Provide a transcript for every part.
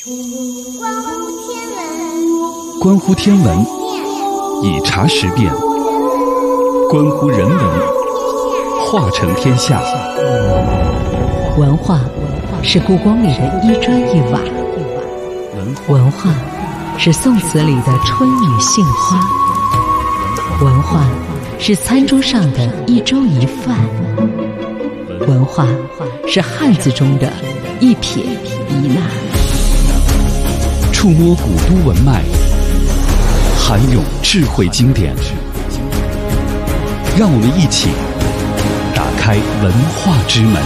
关乎天文，以茶识变；关乎人文，化成天下。 文化是故宫里的一砖一瓦，文化是宋词里的春雨杏花，文化是餐桌上的一粥一饭，文化是汉字中的一撇一捺。 触摸古都文脉，涵涌智慧经典，让我们一起打开文化之门。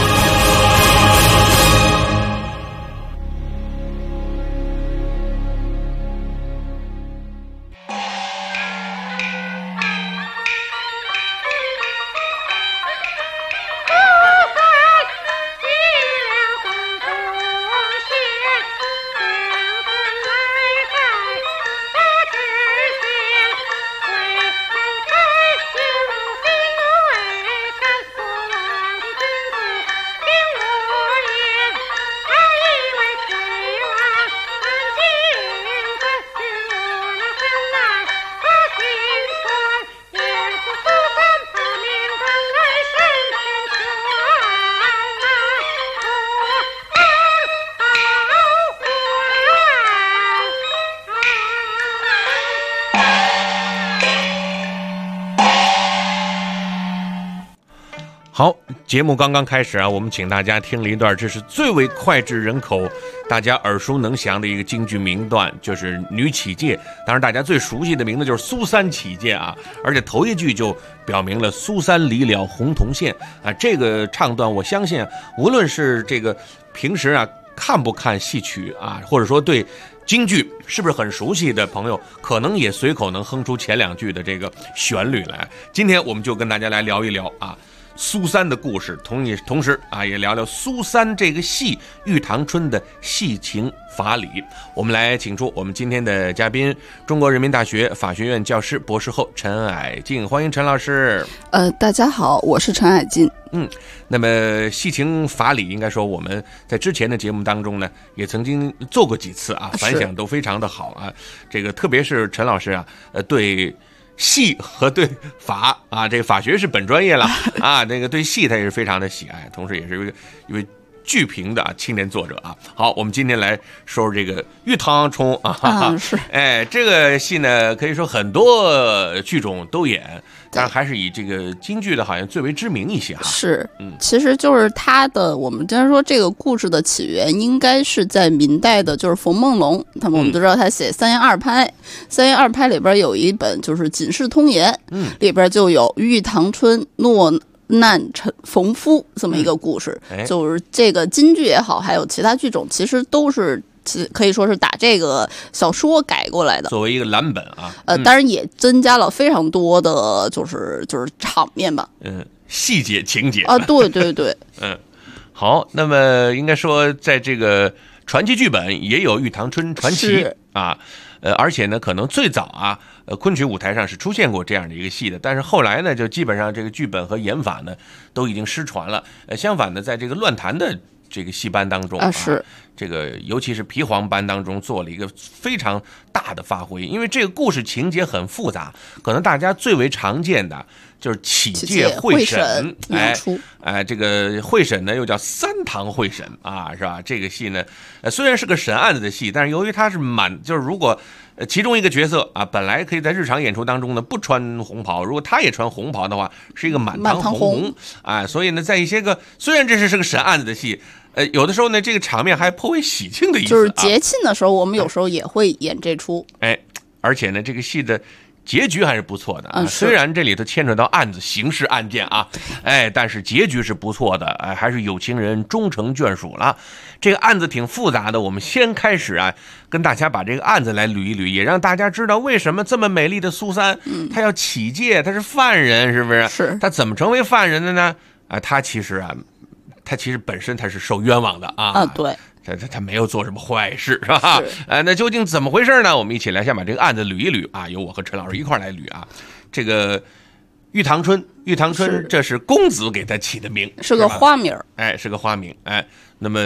好，节目刚刚开始啊，我们请大家听了一段，这是最为脍炙人口、大家耳熟能详的一个京剧名段，就是女起解。当然，大家最熟悉的名字就是苏三起解啊，而且头一句就表明了苏三离了洪洞县啊。这个唱段，我相信无论是这个平时啊看不看戏曲啊，或者说对京剧是不是很熟悉的朋友，可能也随口能哼出前两句的这个旋律来。今天我们就跟大家来聊一聊啊。苏三的故事，同时啊，也聊聊苏三这个戏《玉堂春》的戏情法理。我们来请出我们今天的嘉宾，中国人民大学法学院教师、博士后陈矮静，欢迎陈老师。 大家好，我是陈矮静。 那么戏情法理，应该说我们在之前的节目当中呢，也曾经做过几次啊，反响都非常的好啊。这个特别是陈老师啊，对戏和对法啊，这个法学是本专业了啊，那个对戏他也是非常的喜爱，同时也是一位剧评的青年作者啊。好，我们今天来说说这个《玉堂春》啊， 是， 这个戏呢，可以说很多剧种都演，但还是以这个京剧的好像最为知名一些哈。 是，其实就是他的，我们经常说这个故事的起源应该是在明代的，就是冯梦龙，我们都知道他写《三言二拍》，《三言二拍》里边有一本就是《警世通言》，里边就有玉堂春诺难逢夫这么一个故事，就是这个京剧也好，还有其他剧种，其实都是可以说是打这个小说改过来的， 作为一个蓝本啊。 当然也增加了非常多的就是场面吧， 细节情节啊，对对对， 好，那么应该说在这个传奇剧本也有《玉堂春》传奇啊，而且呢，可能最早啊。昆曲舞台上是出现过这样的一个戏的，但是后来呢，就基本上这个剧本和演法呢都已经失传了。相反的，在这个乱弹的这个戏班当中是这个尤其是皮黄班当中做了一个非常大的发挥，因为这个故事情节很复杂，可能大家最为常见的就是起解会审，这个会审呢又叫三堂会审啊，是吧？这个戏呢，虽然是个审案子的戏，但是由于它是就是如果其中一个角色啊，本来可以在日常演出当中呢不穿红袍，如果他也穿红袍的话，是一个满堂红啊，所以呢，在一些个虽然这是个审案子的戏，有的时候呢，这个场面还颇为喜庆的意思， 就是节庆的时候，我们有时候也会演这出， 而且呢，这个戏的结局还是不错的啊，虽然这里头牵扯到案子、刑事案件啊，但是结局是不错的，还是有情人终成眷属了。这个案子挺复杂的，我们先开始啊，跟大家把这个案子来捋一捋，也让大家知道为什么这么美丽的苏三，他要起解，他是犯人，是不是？ 是， 他怎么成为犯人的呢？他其实本身他是受冤枉的啊。 对。 他没有做什么坏事，是吧？那究竟怎么回事呢？我们一起来先把这个案子捋一捋啊，由我和陈老师一块来捋啊。这个玉堂春，这是公子给他起的名， 是个花名， 是个花名，那么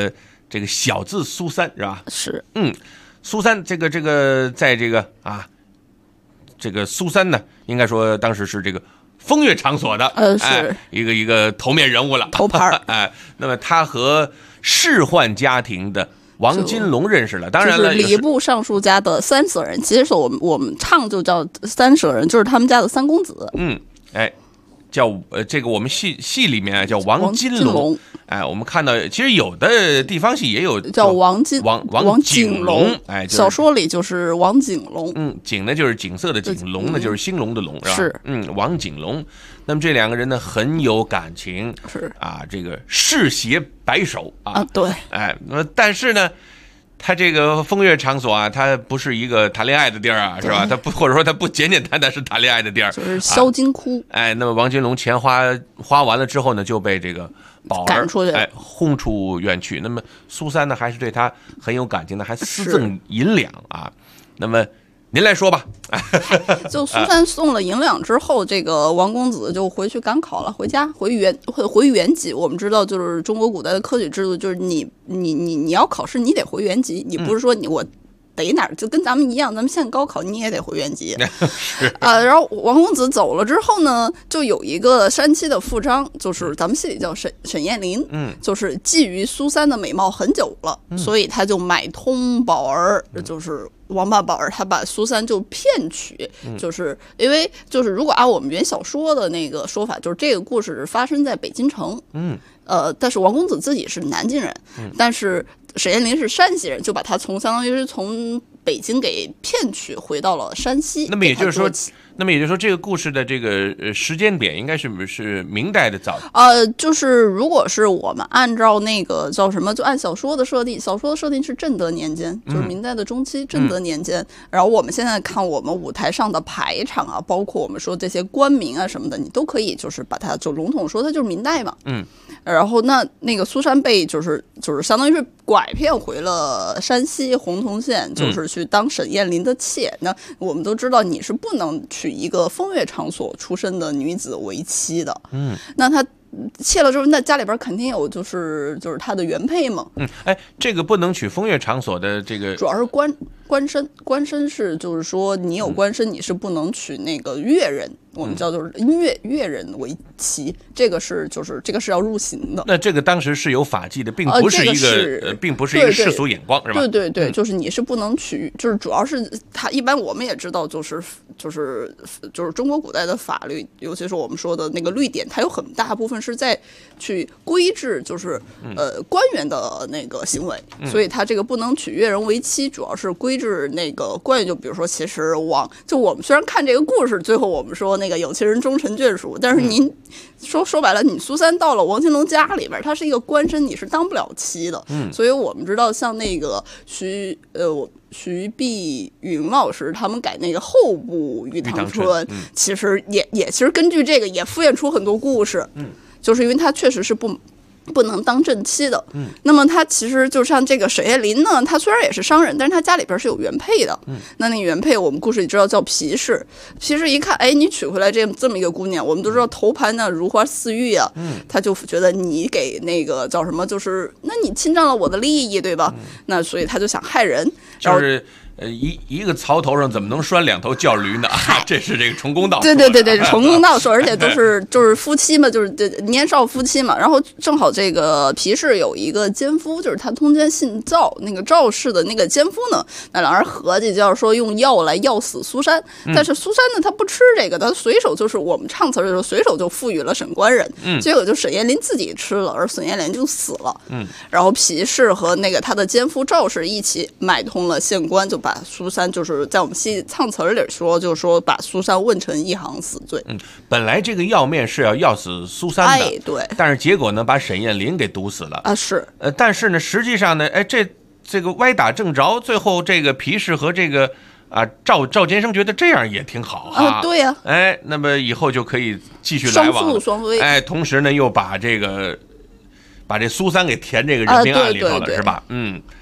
这个小字苏三是吧？ 是， 苏三这个在这个这个苏三呢，应该说当时是这个风月场所的， 是一个头面人物了， 头牌哎，那么他和仕宦家庭的王金龙认识了，当然了， 就是礼部尚书家的三舍人，其实我们唱就叫三舍人，就是他们家的三公子。 叫这个我们戏里面叫王金龙，哎，我们看到其实有的地方戏也有叫王景龙， 哎， 小说里就是王景龙， 景呢就是景色的景，龙呢就是兴隆的龙，是吧？王景龙。那么这两个人呢很有感情， 是这个世携白首对， 哎，但是呢。他这个风月场所它不是一个谈恋爱的地儿是吧？它不，或者说它不简简单单是谈恋爱的地儿， 就是销金窟。 哎，那么王金龙钱花完了之后呢，就被这个宝儿赶出去， 轰出院去。那么苏三呢，还是对他很有感情的，还私赠银两那么您来说吧。 就苏三送了银两之后，这个王公子就回去赶考了，回家回原籍。我们知道，就是中国古代的科举制度，就是你要考试，你得回原籍，你不是说我得哪儿，就跟咱们一样，咱们现在高考你也得回原籍。然后王公子走了之后呢，就有一个山西的富商，就是咱们戏里叫沈燕林，就是觊觎苏三的美貌很久了，所以他就买通宝儿，就是王八宝儿，他把苏三就骗取，就是因为就是如果按我们原小说的那个说法，就是这个故事发生在北京城，但是王公子自己是南京人，但是沈燕林是山西人，就把他相当于是从北京给骗取回到了山西。 那么也就是说，这个故事的这个时间点应该是明代的早。 就是如果是我们按照那个叫什么，就按小说的设定是正德年间，就是明代的中期正德年间。然后我们现在看我们舞台上的排场包括我们说这些官名什么的，你都可以就是把它就笼统说，它就是明代嘛。然后那个苏三被就是相当于是拐骗回了山西洪洞县，就是去当沈燕林的妾。那我们都知道，你是不能娶一个风月场所出身的女子为妻的。那他妾了之后，那家里边肯定有就是他的原配嘛。 这个不能娶风月场所的这个， 主要是官身是就是说你有官身，你是不能娶那个越人。我们叫就是越人为妻，这个是要入刑的。那这个当时是有法纪的，并不是一个并不是一个世俗眼光，是吧？ 对，就是你是不能娶，就是主要是他一般我们也知道，就是中国古代的法律，尤其是我们说的那个律典，它有很大部分是在去规制，就是官员的那个行为，所以他这个不能娶越人为妻，主要是规制那个官员。就比如说，其实我们虽然看这个故事，最后我们说那个有情人终成眷属，但是您说白了，你苏三到了王金龙家里边，他是一个官身，你是当不了妻的。所以我们知道，像那个徐碧云老师他们改那个后部玉堂春，其实也其实根据这个也敷衍出很多故事。就是因为他确实是不能当正妻的。那么他其实就像这个沈燕林呢，他虽然也是商人，但是他家里边是有原配的。那原配我们故事里知道叫皮氏。皮氏一看，你娶回来这么一个姑娘，我们都知道头盘呢如花似玉啊，他就觉得你给那个叫什么，就是那你侵占了我的利益，对吧？那所以他就想害人， 就是一个槽头上怎么能拴两头叫驴呢？这是这个重公道。 对，重公道说，而且都是就是夫妻嘛，就是年少夫妻嘛。然后正好这个皮氏有一个奸夫，就是他通奸姓赵，那个赵氏的那个奸夫呢，那两人合计就是说用药来药死苏三。但是苏三呢，他不吃这个，他随手就是我们唱词的时候随手就赋予了沈官人。结果就沈燕林自己吃了，而沈燕林就死了。然后皮氏和那个他的奸夫赵氏一起买通了县官，就把苏三就是在我们戏唱词里说，就是说把苏三问成一行死罪。 本来这个药面是要药死苏三的， 对， 但是结果呢，把沈燕林给毒死了是。 但是呢，实际上呢，这个歪打正着，最后这个皮氏和这个赵监生觉得这样也挺好对呀。 那么以后就可以继续来往， 双宿双飞。 同时呢，又把这苏三给填这个人命案里头了，是吧？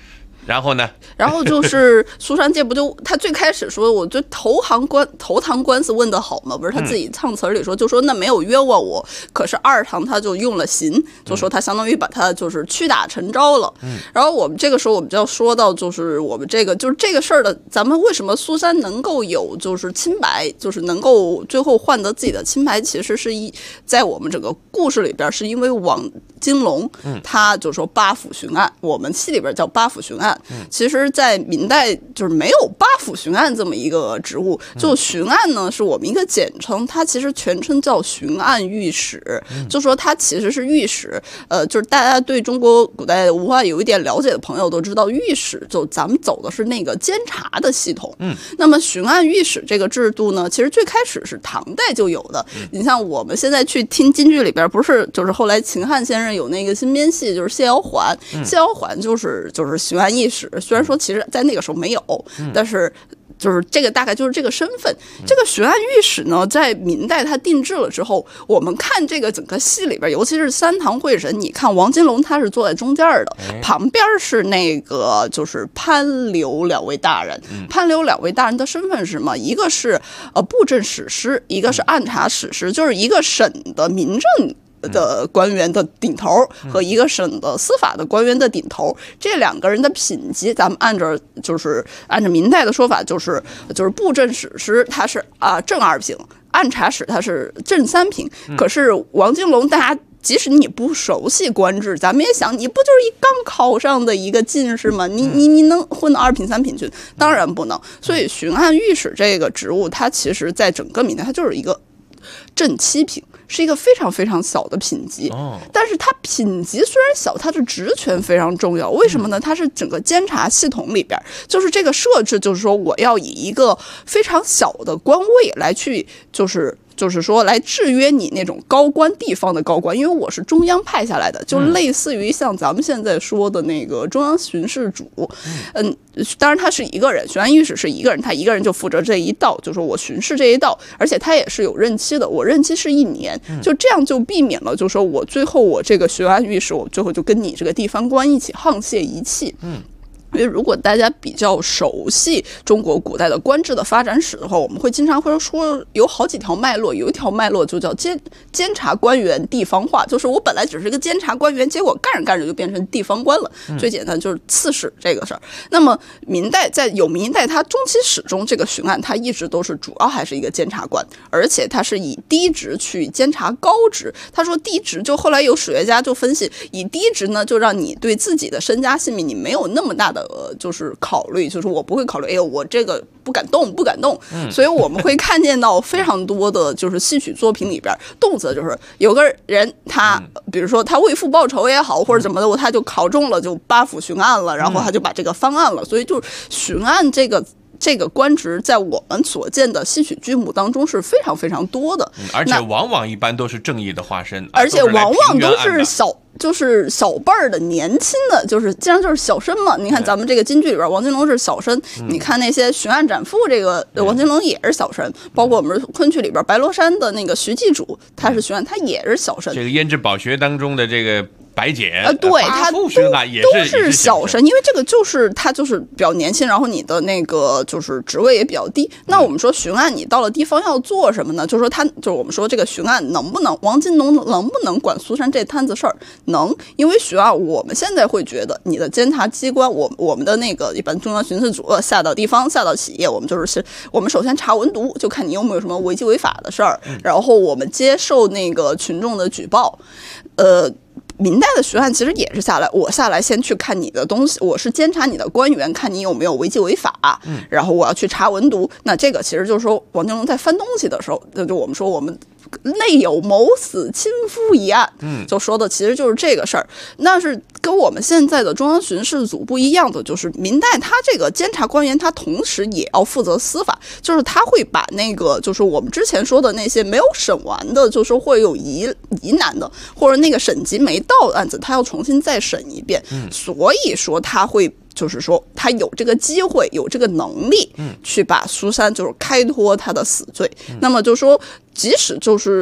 然后呢？ 然后就是苏珊这不就他最开始说，我就头堂官司问得好嘛，不是他自己唱词里说，就说那没有冤枉我，可是二堂他就用了刑，就说他相当于把他就是屈打成招了。然后我们这个时候我们就要说到，就是我们这个就是这个事儿的，咱们为什么苏珊能够有就是清白，就是能够最后换得自己的清白，其实是在我们整个故事里边，是因为王金龙他就说八府巡案，我们戏里边叫八府巡案。其实，在明代就是没有八府巡案这么一个职务，就巡案呢是我们一个简称，它其实全称叫巡案御史，就说它其实是御史。就是大家对中国古代文化有一点了解的朋友都知道，御史就咱们走的是那个监察的系统。那么巡案御史这个制度呢，其实最开始是唐代就有的。你像我们现在去听京剧里边，不是就是后来秦汉先生有那个新编戏，就是谢尧桓，谢尧桓就是巡案御史。虽然说其实在那个时候没有，但是就是这个大概就是这个身份。这个巡案御史呢，在明代他定制了之后，我们看这个整个戏里边，尤其是三堂会审，你看王金龙他是坐在中间的，旁边是那个就是潘刘两位大人。潘刘两位大人的身份是什么？一个是布政使司，一个是按察使司，就是一个省的民政的官员的顶头和一个省的司法的官员的顶头，这两个人的品级，咱们按照明代的说法，就是布政使司他是正2品，按察使他是正3品。可是王金龙，大家即使你不熟悉官制，咱们也想，你不就是一刚考上的一个进士吗？你能混到2品3品去？当然不能。所以巡案御史这个职务，它其实在整个明代，它就是一个正7品。是一个非常非常小的品级，但是它品级虽然小，它的职权非常重要。为什么呢？它是整个监察系统里边，就是这个设置，就是说我要以一个非常小的官位来去，就是说来制约你那种高官地方的高官，因为我是中央派下来的，就类似于像咱们现在说的那个中央巡视主。当然他是一个人，巡案御史是一个人，他一个人就负责这一道，就说我巡视这一道，而且他也是有任期的，我任期是1年，就这样就避免了，就说我最后我这个巡案御史，我最后就跟你这个地方官一起沆瀣一气。因为如果大家比较熟悉中国古代的官制的发展史的话，我们会经常会说有好几条脉络，有一条脉络就叫监察官员地方化，就是我本来只是一个监察官员，结果干着干着就变成地方官了。最简单就是刺史这个事儿。那么明代它中期始终这个巡案，它一直都是主要还是一个监察官，而且它是以低职去监察高职。他说低职，就后来有史学家就分析，以低职呢就让你对自己的身家性命你没有那么大的就是考虑，就是我不会考虑，哎呦，我这个不敢动。所以我们会看见到非常多的就是戏曲作品里边，动辄就是有个人他，比如说他为父报仇也好，或者怎么的，他就考中了就八府巡案了，然后他就把这个翻案了。所以就巡案这个官职在我们所见的戏曲剧目当中是非常非常多的， 而且往往一般都是正义的化身， 而且往往都是就是小辈儿的年轻的，就是既然就是小生嘛。你看咱们这个京剧里边，王金龙是小生，你看那些巡案斩妇，这个王金龙也是小生，包括我们昆曲里边白罗山的那个徐继主，他是巡案，他也是小生。 这个胭脂宝学当中的这个白姐， 对，他都是小生，因为这个就是他就是比较年轻，然后你的那个就是职位也比较低。那我们说巡案，你到了地方要做什么呢？就是说我们说这个巡案能不能，王金龙能不能管苏珊这摊子事儿？能，因为巡案我们现在会觉得你的监察机关，我们的那个一般中央巡视组下到地方，下到企业，我们首先查文牍，就看你有没有什么违纪违法的事儿，然后我们接受那个群众的举报，明代的巡案其实也是我下来先去看你的东西，我是监察你的官员，看你有没有违纪违法，然后我要去查文牍。那这个其实就是说王金龙在翻东西的时候，就我们说我们内有谋死亲夫一案，就说的其实就是这个事儿。那是跟我们现在的中央巡视组不一样的，就是明代他这个监察官员，他同时也要负责司法，就是他会把那个就是我们之前说的那些没有审完的，就是会有疑难的，或者那个审级没到的案子，他要重新再审一遍。所以说他会。就是说，他有这个机会，有这个能力，去把苏珊就是开脱他的死罪。那么就说，即使就是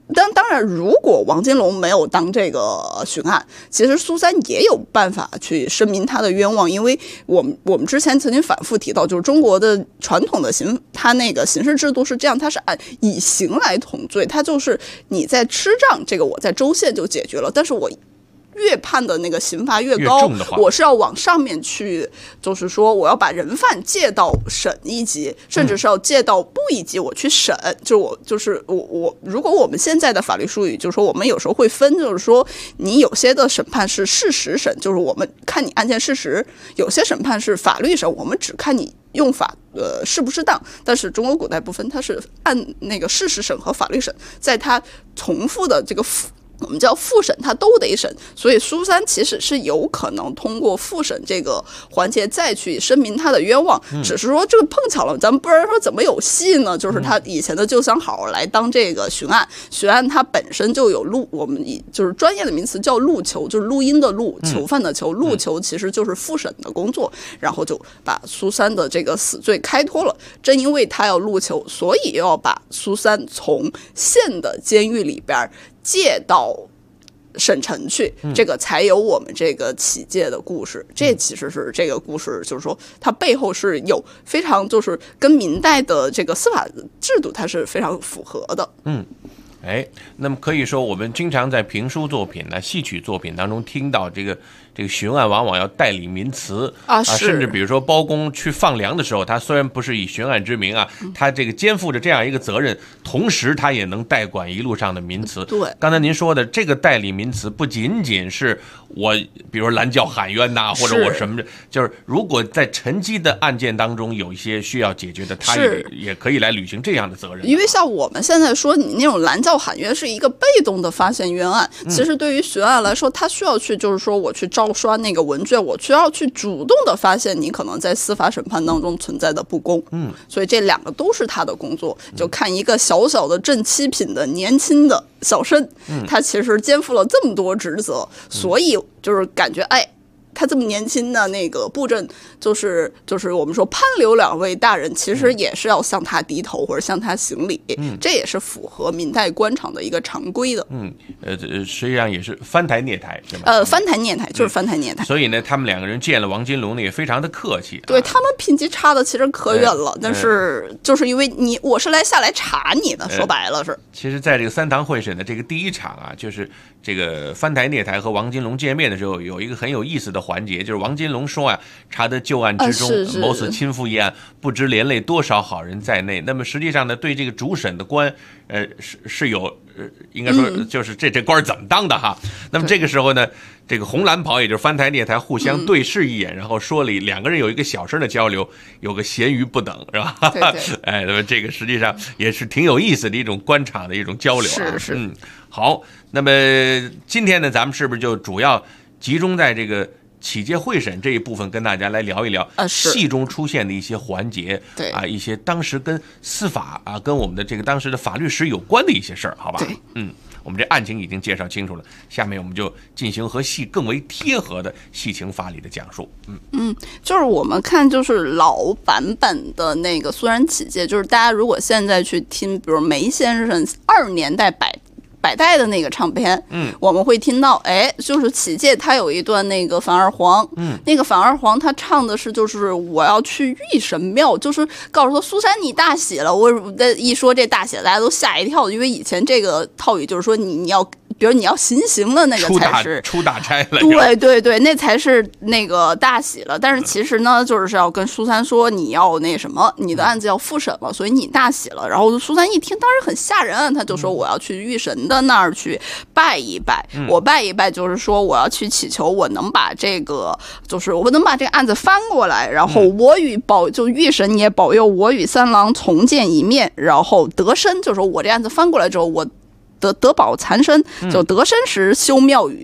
当然，如果王金龙没有当这个巡案，其实苏三也有办法去声明他的冤枉，因为我们之前曾经反复提到，就是中国的传统的他那个刑事制度是这样，他是按以刑来统罪，他就是你在吃账，这个我在州县就解决了，但是我越判的那个刑罚越高，我是要往上面去，就是说我要把人犯借到省一级，甚至是要借到部一级，我去审。就是我，如果我们现在的法律术语，就是说我们有时候会分，就是说你有些的审判是事实审，就是我们看你案件事实；有些审判是法律审，我们只看你用法适不适当。但是中国古代不分，它是按那个事实审和法律审，在它重复的这个我们叫复审，他都得审，所以苏三其实是有可能通过复审这个环节再去声明他的冤枉，只是说这个碰巧了，咱们不然说怎么有戏呢？就是他以前的旧相好来当这个巡案，巡案他本身就有我们就是专业的名词叫录囚，就是录音的录，囚犯的囚，录囚其实就是复审的工作，然后就把苏三的这个死罪开脱了。正因为他要录囚，所以要把苏三从县的监狱里边借到省城去，这个才有我们这个起借的故事。这其实是这个故事，就是说它背后是有非常就是跟明代的这个司法制度它是非常符合的。 那么可以说我们经常在评书作品呢、戏曲作品当中听到这个巡案往往要代理民词甚至比如说包公去放粮的时候，他虽然不是以巡案之名他这个肩负着这样一个责任，同时他也能代管一路上的民词。 对， 刚才您说的这个代理民词不仅仅是我比如说拦轿喊冤或者我什么的，就是如果在沉积的案件当中有一些需要解决的，他也可以来履行这样的责任。 因为像我们现在说你那种拦轿喊冤是一个被动的发现冤案，其实对于巡案来说，他需要去就是说我去照刷那个文卷，我需要去主动的发现你可能在司法审判当中存在的不公。所以这两个都是他的工作。就看一个小小的正七品的年轻的小生，他其实肩负了这么多职责，所以就是感觉他这么年轻的那个布政，就是我们说潘刘两位大人，其实也是要向他低头或者向他行礼，这也是符合明代官场的一个常规的。 实际上也是翻台蹑台，是吧？ 翻台蹑台就是翻台蹑台。 所以呢，他们两个人见了王金龙呢，也非常的客气。 对，他们品级差的其实可远了，但是就是因为我是下来查你的，说白了是。 其实，在这个三堂会审的这个第一场就是这个翻台蹑台和王金龙见面的时候，有一个很有意思的环节，就是王金龙说查得旧案之中，某此亲父一案，不知连累多少好人在内。那么实际上呢，对这个主审的官，是有应该说就是这官怎么当的哈。那么这个时候呢，这个红蓝袍也就是翻台蹑台互相对视一眼，然后说了两个人有一个小声的交流，有个咸鱼不等，是吧？ 对。 那么这个实际上也是挺有意思的一种官场的一种交流是。 好，那么今天呢，咱们是不是就主要集中在这个起借会审这一部分跟大家来聊一聊戏中出现的一些环节，一些当时跟司法跟我们的这个当时的法律史有关的一些事儿，好吧？我们这案情已经介绍清楚了，下面我们就进行和戏更为贴合的戏情法理的讲述。 就是我们看就是老版本的那个苏然起借，就是大家如果现在去听，比如梅先生20年代百代的那个唱片，我们会听到，就是起借他有一段那个樊二黄，那个樊二黄他唱的是就是我要去玉神庙，就是告诉说苏珊你大喜了。我一说这大喜了，大家都吓一跳，因为以前这个套语就是说你要。比如你要行刑了，那个才是出大差了。 对，那才是那个大喜了。但是其实呢，就是要跟苏三说你要那什么，你的案子要复审了，所以你大喜了。然后苏三一听，当然很吓人，他就说我要去玉神的那儿去拜一拜。我拜一拜，就是说我要去祈求我能把这个，就是我能把这个案子翻过来，然后我与就玉神也保佑我与三郎重见一面，然后得身，就是说我这案子翻过来之后，我得保残身，就得身时修庙宇，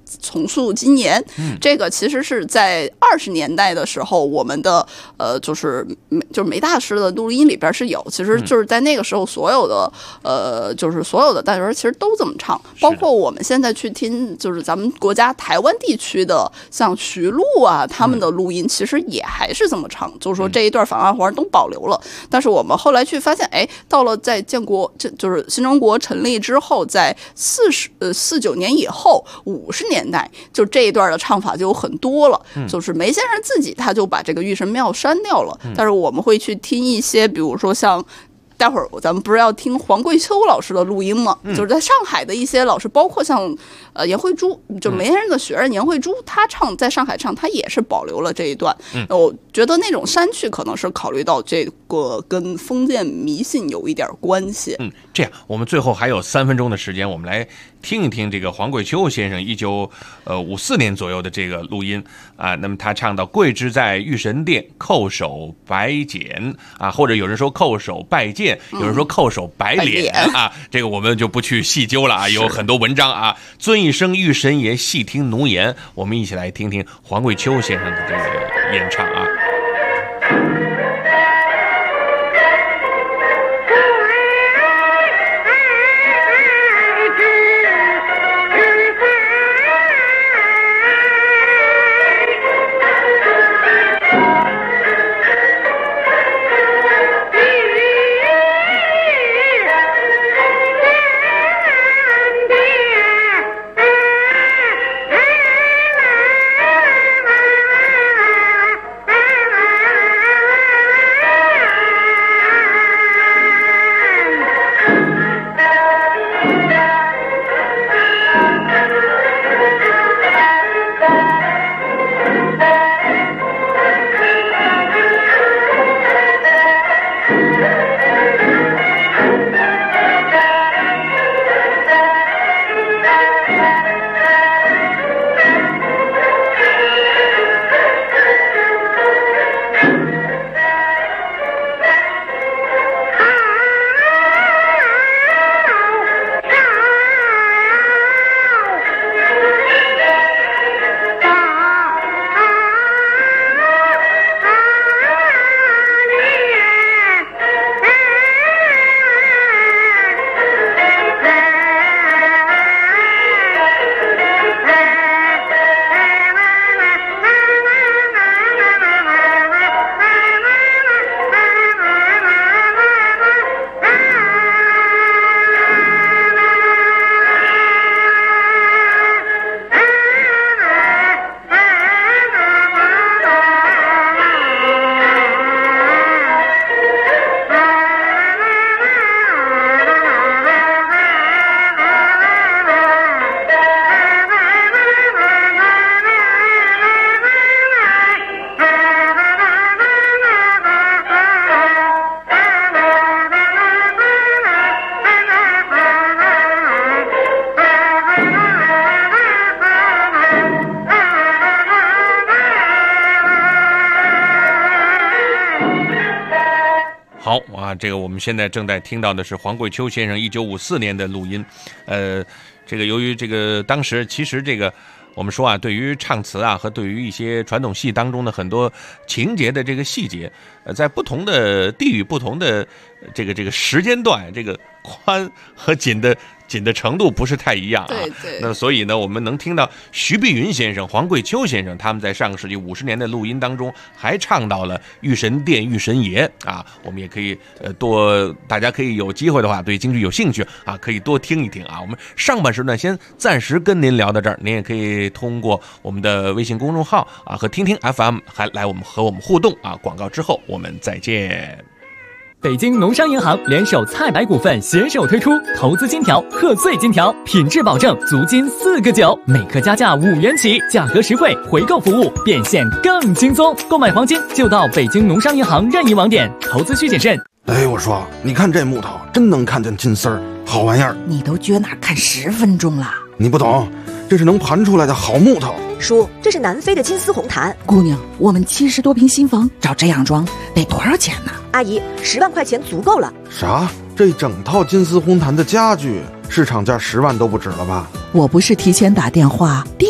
重塑今年。这个其实是在20年代的时候，我们的就是梅大师的录音里边是有，其实就是在那个时候所有的就是所有的大学生其实都这么唱，包括我们现在去听就是咱们国家台湾地区的像徐璐啊他们的录音，其实也还是这么唱，就是说这一段反二黄都保留了。但是我们后来去发现，哎，到了在建国就是新中国成立之后，在49年以后50年代，就这一段的唱法就有很多了。就是梅先生自己他就把这个玉神庙删掉了，但是我们会去听一些，比如说像待会儿咱们不是要听黄桂秋老师的录音吗？就是在上海的一些老师，包括像颜慧珠，就梅先生的学生颜慧珠，他唱在上海唱，他也是保留了这一段。我觉得那种删去可能是考虑到这个跟封建迷信有一点关系。 这样我们最后还有3分钟的时间，我们来听一听这个黄桂秋先生1954年左右的这个录音啊。那么他唱到桂枝在玉神殿叩首白简啊，或者有人说叩首拜见，有人说叩首白脸啊，这个我们就不去细究了啊，有很多文章啊。尊一声玉神爷，细听奴言，我们一起来听听黄桂秋先生的这个演唱啊。好啊，这个我们现在正在听到的是黄桂秋先生1954年的录音。这个由于这个当时其实这个我们说啊，对于唱词啊和对于一些传统戏当中的很多情节的这个细节，在不同的地域、不同的这个时间段，这个宽和紧的程度不是太一样啊。 对。 那所以呢，我们能听到徐碧云先生、黄桂秋先生他们在上个世纪50年的录音当中，还唱到了玉神殿、玉神爷啊。我们也可以大家可以有机会的话，对京剧有兴趣啊，可以多听一听啊。我们上半时段先暂时跟您聊到这儿，您也可以通过我们的微信公众号啊和听听 FM 还来和我们互动啊。广告之后我们再见。 北京农商银行联手菜百股份携手推出投资金条、贺岁金条，品质保证，足金4个9，每克加价5元起，价格实惠，回购服务变现更轻松。购买黄金就到北京农商银行任意网点，投资需谨慎。 哎，我说，你看这木头，真能看见金丝儿，好玩意儿。 你都撅那看10分钟了， 你不懂，这是能盘出来的好木头。 叔，这是南非的金丝红檀。 姑娘，我们70多平新房找这样装得多少钱呢？ 阿姨，10万块钱足够了。 啥？这整套金丝红檀的家具市场价10万都不止了吧？ 我不是提前打电话订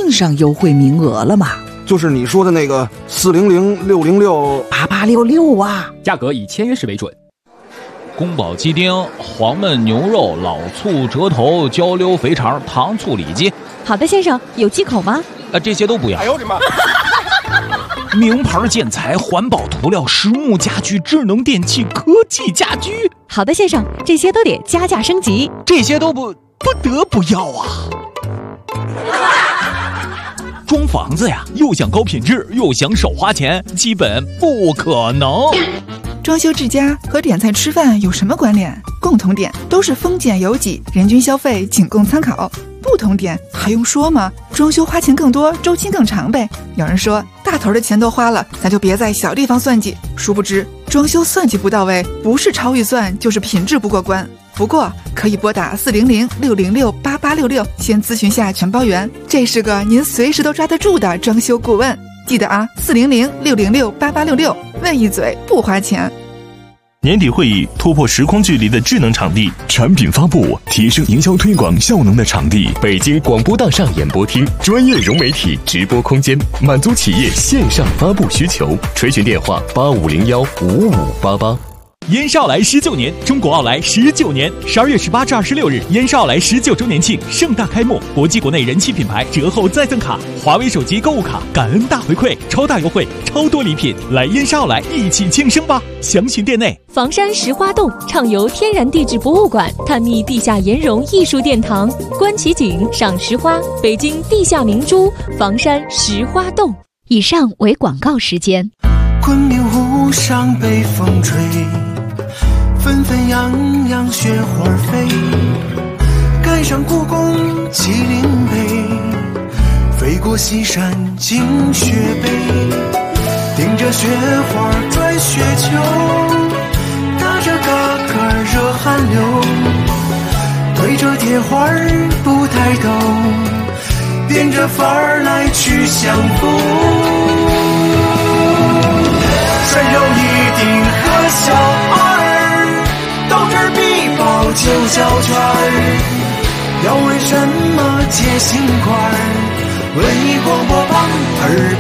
订上优惠名额了吗？ 就是你说的那个400-606-8866啊， 价格以签约时为准。 宫保鸡丁、黄焖牛肉、老醋折头、焦溜肥肠、糖醋里脊。 好的，先生，有忌口吗？ 这些都不要。 哎呦我的妈！ 名牌建材、环保涂料、实木家具、智能电器、科技家居。 好的，先生，这些都得加价升级。 这些都不得不要啊！装房子呀，又想高品质，又想少花钱，基本不可能。 装修之家和点菜吃饭有什么关联？共同点都是丰俭由己，人均消费仅供参考。不同点还用说吗？装修花钱更多，周期更长呗。有人说大头的钱都花了，咱就别在小地方算计。殊不知装修算计不到位，不是超预算就是品质不过关。不过可以拨打400-606-8866，先咨询下全包员，这是个您随时都抓得住的装修顾问。记得啊，400-606-8866，问一嘴不花钱。 年底会议，突破时空距离的智能场地；产品发布，提升营销推广效能的场地。 北京广播大厦演播厅，专业融媒体直播空间，满足企业线上发布需求。垂询电话8501-5588。 燕少来19年，中国奥莱19年，12月18至26日，燕少来19周年庆盛大开幕，国际国内人气品牌折后再赠卡，华为手机购物卡，感恩大回馈，超大优惠，超多礼品，来燕少来一起庆生吧！详询店内。 房山石花洞畅游天然地质博物馆，探秘地下岩溶艺术殿堂，观奇景，赏石花，北京地下明珠，房山石花洞。 以上为广告时间。 昆明湖上北风吹，纷纷扬扬雪花飞，赶上故宫麒麟碑，飞过西山惊雪北，顶着雪花转雪球，打着嘎嘎热汗流，对着铁花不抬头，变着法儿来去相逢。穿上一顶和小二，到这儿必报九小圈儿。要问什么接心块儿，文艺广播旁耳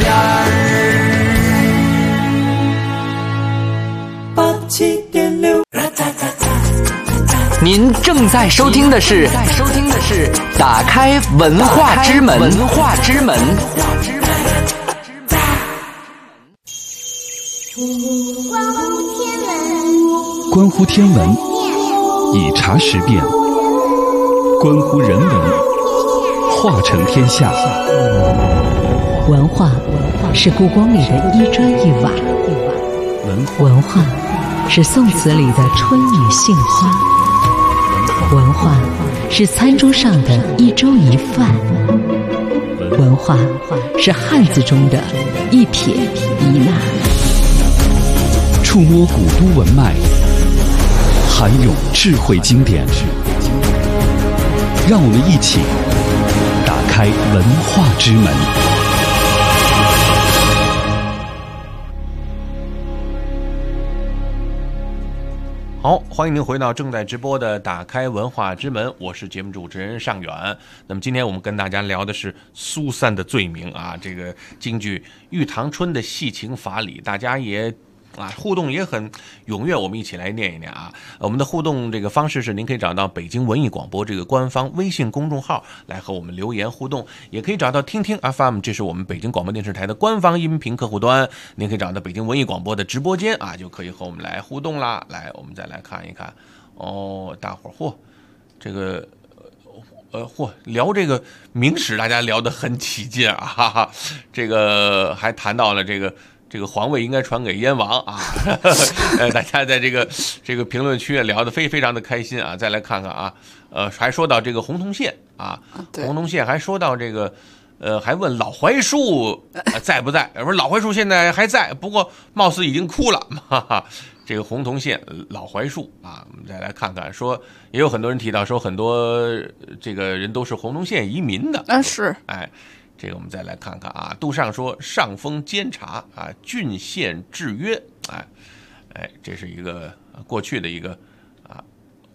边儿。87.6。 您正在收听的是打开文化之门。 关乎天文，以茶识辨；关乎人文，化成天下。 文化是故宫里的一砖一瓦，文化是宋词里的春雨杏花，文化是餐桌上的一粥一饭，文化是汉字中的一撇一捺。 触摸古都文脉，涵咏智慧经典，让我们一起打开文化之门。 好，欢迎您回到正在直播的打开文化之门，我是节目主持人尚远。那么今天我们跟大家聊的是苏三的罪名啊，这个京剧《玉堂春》的戏情法理，大家也互动也很踊跃，我们一起来念一念啊。我们的互动这个方式是，您可以找到北京文艺广播这个官方微信公众号来和我们留言互动，也可以找到听听 FM， 这是我们北京广播电视台的官方音频客户端，您可以找到北京文艺广播的直播间啊，就可以和我们来互动啦。来，我们再来看一看哦，大伙儿这个聊这个明史，大家聊得很起劲啊，哈哈，这个还谈到了这个皇位应该传给燕王啊，大家在这个评论区聊得非常的开心啊。再来看看啊，还说到这个洪洞县啊，洪洞县还说到这个，还问老槐树在不在？我说老槐树现在还在，不过貌似已经枯了。哈哈，这个洪洞县老槐树啊，我们再来看看，说也有很多人提到说很多这个人都是洪洞县移民的啊， 是哎。这个我们再来看看啊，杜尚说上峰监察啊，郡县制约，这是一个过去的一个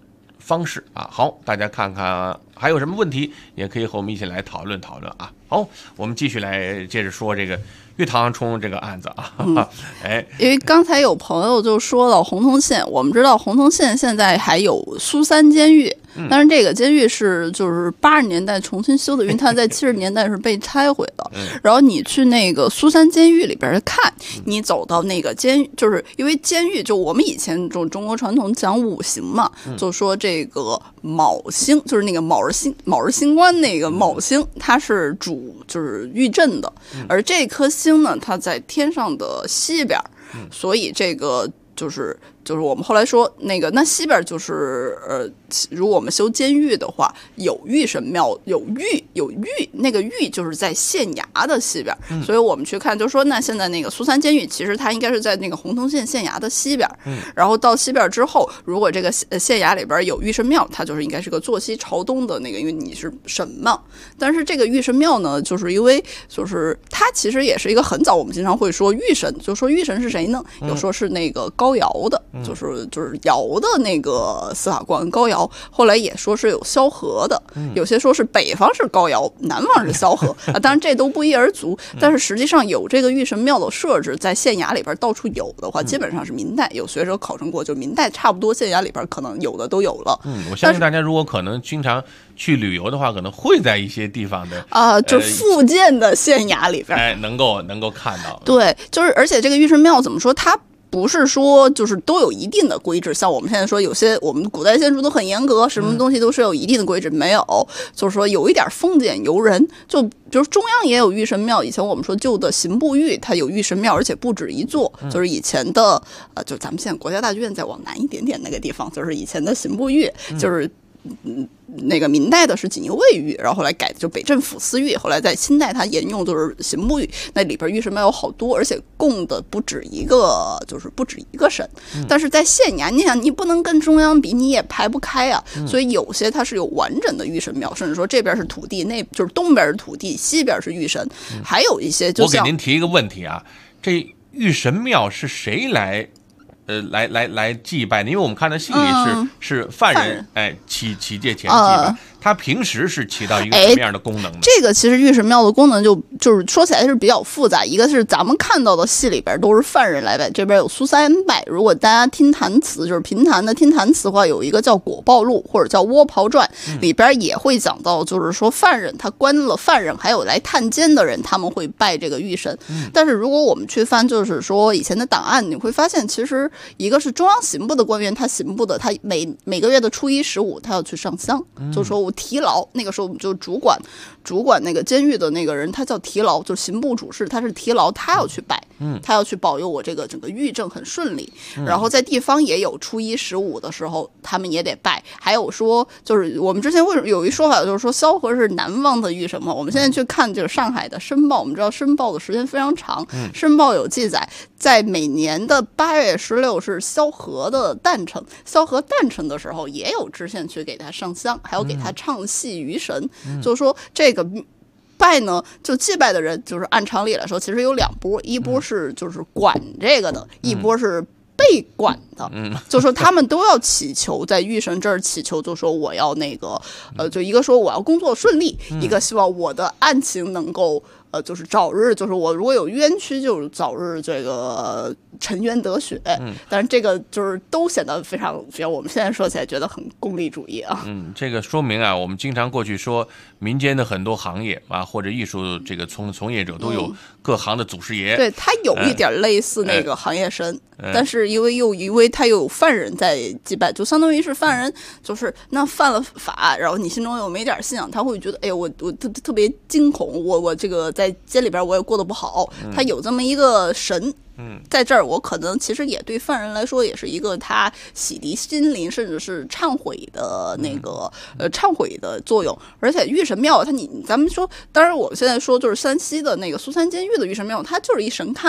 方式啊。好，大家看看还有什么问题，也可以和我们一起来讨论讨论啊。好，我们继续来接着说这个玉堂冲这个案子啊。 因为刚才有朋友就说到洪洞县，我们知道洪洞县现在还有苏三监狱，但是这个监狱是就是80年代重新修的，因为它在70年代是被拆毁的。然后你去那个苏三监狱里边看，你走到那个监狱，就是因为监狱就我们以前中国传统讲五行嘛，就说这个卯星就是那个卯日星官那个卯星，它是主就是御阵的，而这颗星呢，它在天上的西边，所以这个就是我们后来说那西边就是如果我们修监狱的话，有御神庙，有御，那个御就是在县衙的西边，所以我们去看就说那现在那个苏三监狱其实它应该是在那个洪洞县县衙的西边，然后到西边之后，如果这个县衙里边有御神庙，它就是应该是个坐西朝东的那个，因为你是神嘛。但是这个御神庙呢，就是因为就是它其实也是一个很早我们经常会说御神，就说御神是谁呢？有说是那个高尧的。就是尧的那个司法官高尧，后来也说是有萧何的，有些说是北方是高尧，南方是萧何啊，当然这都不一而足。但是实际上有这个御神庙的设置，在县衙里边到处有的话，基本上是明代。有学者考证过，就明代差不多县衙里边可能有的都有了。 我相信大家如果可能经常去旅游的话，可能会在一些地方的就附近的县衙里边， 能够看到。 对，就是而且这个御神庙怎么说，它不是说就是都有一定的规制，像我们现在说有些我们古代建筑都很严格，什么东西都是有一定的规制，没有，就是说有一点丰俭由人。就比如中央也有御神庙，以前我们说旧的刑部狱它有御神庙，而且不止一座，就是以前的就咱们现在国家大剧院再往南一点点那个地方，就是以前的刑部狱，就是那个明代的是锦衣卫狱，然后后来改就北镇抚司狱，后来在清代它沿用就是刑部狱，那里边御神庙有好多，而且供的不止一个，就是不止一个神。但是在县衙，你想你不能跟中央比，你也排不开啊，所以有些它是有完整的御神庙，甚至说这边是土地，那就是东边是土地，西边是御神，还有一些就像我给您提一个问题啊，这御神庙是谁来祭拜的？因为我们看到戏里是犯人起戒前祭拜，他平时是起到一个什么样的功能呢？ 这个其实御神庙的功能就是说起来是比较复杂，一个是咱们看到的戏里边都是犯人来拜，这边有苏三拜。如果大家听弹词，就是评弹的听弹词的话，有一个叫《果报录》或者叫《窝袍传》，里边也会讲到，就是说犯人他关了犯人，还有来探监的人，他们会拜这个御神。但是如果我们去翻，就是说以前的档案，你会发现其实一个是中央刑部的官员，他刑部的他每个月的初一、15他要去上香，就是说我提牢，那个时候就主管那个监狱的那个人，他叫提牢，就是刑部主事，他是提牢，他要去拜，他要去保佑我这个整个狱政很顺利。然后在地方也有初一、15的时候，他们也得拜。还有说，就是我们之前为什么有一说法，就是说萧何是南方的御神嘛？我们现在去看这个上海的申报，我们知道申报的时间非常长，申报有记载，在每年的8月16是萧何的诞辰，萧何诞辰的时候也有知县去给他上香，还有给他唱戏于神，就是说这个拜呢，就祭拜的人，就是按常理来说，其实有2波，一波是就是管这个的，一波是被管的，就说他们都要祈求，在御神这儿祈求，就说我要那个就一个说我要工作顺利，一个希望我的案情能够就是早日，就是我如果有冤屈，就是早日这个沉冤得雪。但是这个就是都显得非常我们现在说起来觉得很功利主义啊。 这个说明啊，我们经常过去说民间的很多行业啊，或者艺术这个从业者都有各行的祖师爷。 对，他有一点类似那个行业神，但是因为他又有犯人在祭拜，就相当于是犯人就是那犯了法，然后你心中又没点信仰，他会觉得哎呦我特别惊恐，我这个在监里边我也过得不好，他有这么一个神。在这儿我可能其实也对犯人来说也是一个他洗涤心灵甚至是忏悔的那个忏悔的作用。而且御神庙咱们说，当然我现在说就是山西的那个苏三监狱的御神庙，它就是一神龛，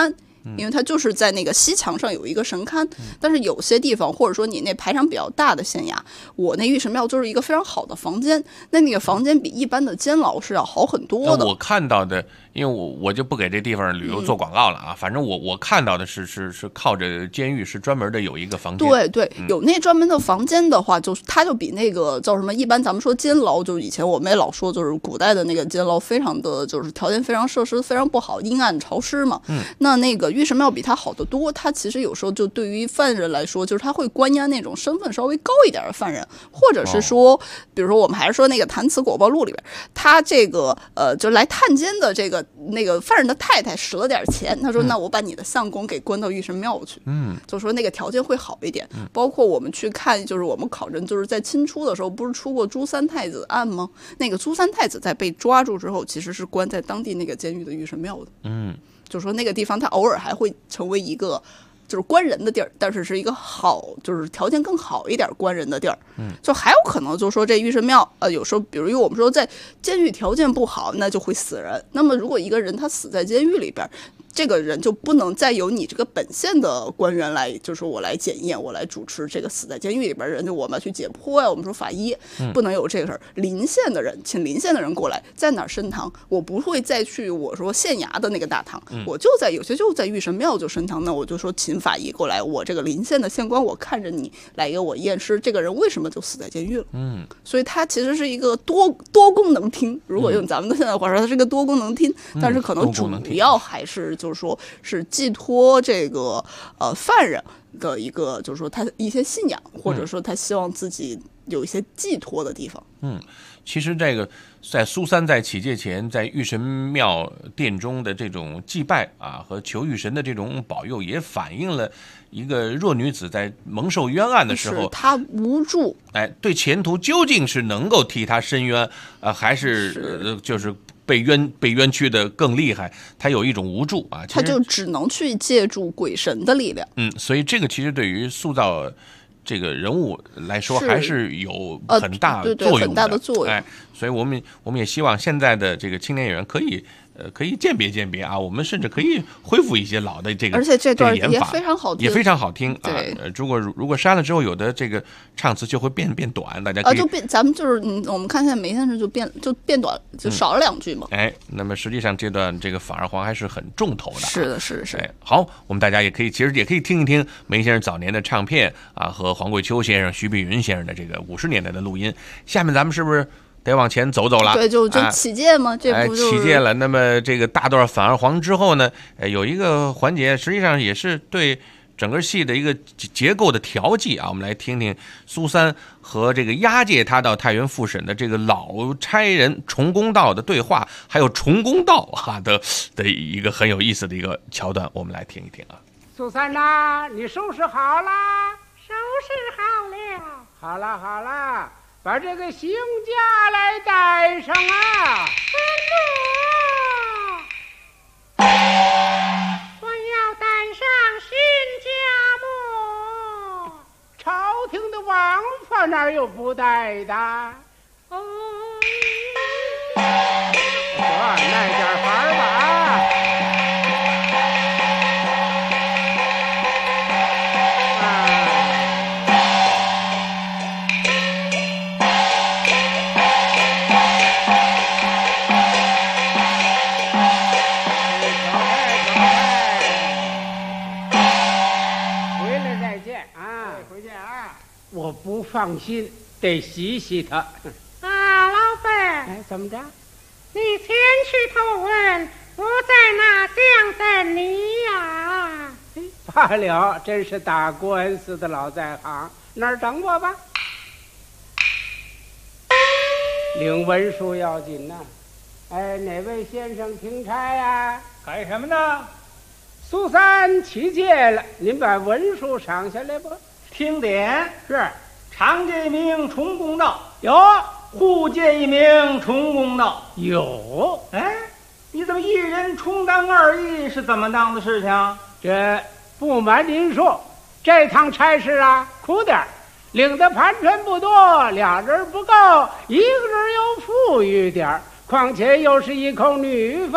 因为它就是在那个西墙上有一个神龛。但是有些地方，或者说你那排场比较大的县衙，我那御神庙就是一个非常好的房间，那个房间比一般的监牢是要好很多的。 我看到的，因为我就不给这地方旅游做广告了啊，反正我看到的是靠着监狱，是专门的有一个房间。 对，有那专门的房间的话，就是它就比那个叫什么，一般咱们说监牢，就是以前我们也老说，就是古代的那个监牢非常的就是条件非常设施非常不好，阴暗潮湿嘛。那个御神庙比它好得多，它其实有时候就对于犯人来说，就是他会关押那种身份稍微高一点的犯人，或者是说，比如说我们还是说那个《弹词果报录》里边，他这个就来探监的那个犯人的太太使了点钱，他说那我把你的相公给关到御神庙去，就说那个条件会好一点。包括我们去看，就是我们考证，就是在清初的时候，不是出过朱三太子案吗？那个朱三太子在被抓住之后，其实是关在当地那个监狱的御神庙的。就说那个地方，他偶尔还会成为一个就是关人的地儿，但是是一个好，就是条件更好一点关人的地儿。就还有可能就是说这御神庙，有时候比如我们说在监狱条件不好，那就会死人。那么如果一个人他死在监狱里边，这个人就不能再由你这个本县的官员来，就是我来检验，我来主持这个死在监狱里边人，就我们去解剖呀，我们说法医不能有这个事儿。邻县的人，请邻县的人过来，在哪儿升堂，我不会再去我说县衙的那个大堂，我就在有些就在御神庙就升堂，那我就说请法医过来，我这个邻县的县官，我看着你来给我验尸，这个人为什么就死在监狱了？所以它其实是一个多功能厅，如果用咱们的现在话说，它是个多功能厅，但是可能主要还是就是说是寄托这个犯人的一个，就是说他一些信仰，或者说他希望自己有一些寄托的地方。 其实这个在苏三在起戒前，在御神庙殿中的这种祭拜啊和求御神的这种保佑，也反映了一个弱女子在蒙受冤案的时候， 她无助， 对前途究竟是能够替她伸冤，还是就是被冤屈的更厉害，他有一种无助啊， 他就只能去借助鬼神的力量。 所以这个其实对于塑造这个人物来说还是有很大作用的， 很大的作用。 所以我们也希望现在的这个青年演员可以鉴别啊，我们甚至可以恢复一些老的这个， 而且这段也非常好听， 也非常好听啊。 对， 如果删了之后，有的这个唱词就会变短，大家可以就变，咱们就是我们看现在梅先生就变短了，就少了2句嘛。 那么实际上这段这个反而黄还是很重头的。 是的。 好，我们大家其实也可以听一听梅先生早年的唱片啊，和黄桂秋先生、徐碧云先生的这个50年代的录音。下面咱们是不是得往前走了？ 对，就起戒嘛，这不就是起戒了。那么这个大段反而黄之后呢，有一个环节，实际上也是对整个戏的一个结构的调剂啊。我们来听听苏三和这个押解他到太原复审的这个老差人崇公道的对话，还有崇公道的一个很有意思的一个桥段，我们来听一听啊。 苏三呐，你收拾好啦？收拾好了。好了。把这个刑枷来带上啊！ 我要带上新枷目。 朝廷的王法哪有不带的？耐点玩吧。我不放心，得洗洗他。 老辈， 怎么着？ 你前去投问，我在那厢等你呀。 罢了，真是打官司的老在行，那儿等我吧。领文书要紧呐。哪位先生听差呀？ 干什么呢？ 苏三起戒了，您把文书赏下来吧。 听典是， 常见一名崇公道， 有； 互见一名崇公道， 有。 你怎么一人充当2役，是怎么当的事情？ 这不瞒您说，这趟差事啊，苦点儿，领的盘缠不多，2人不够，1个人又富裕点儿，况且又是一口女犯，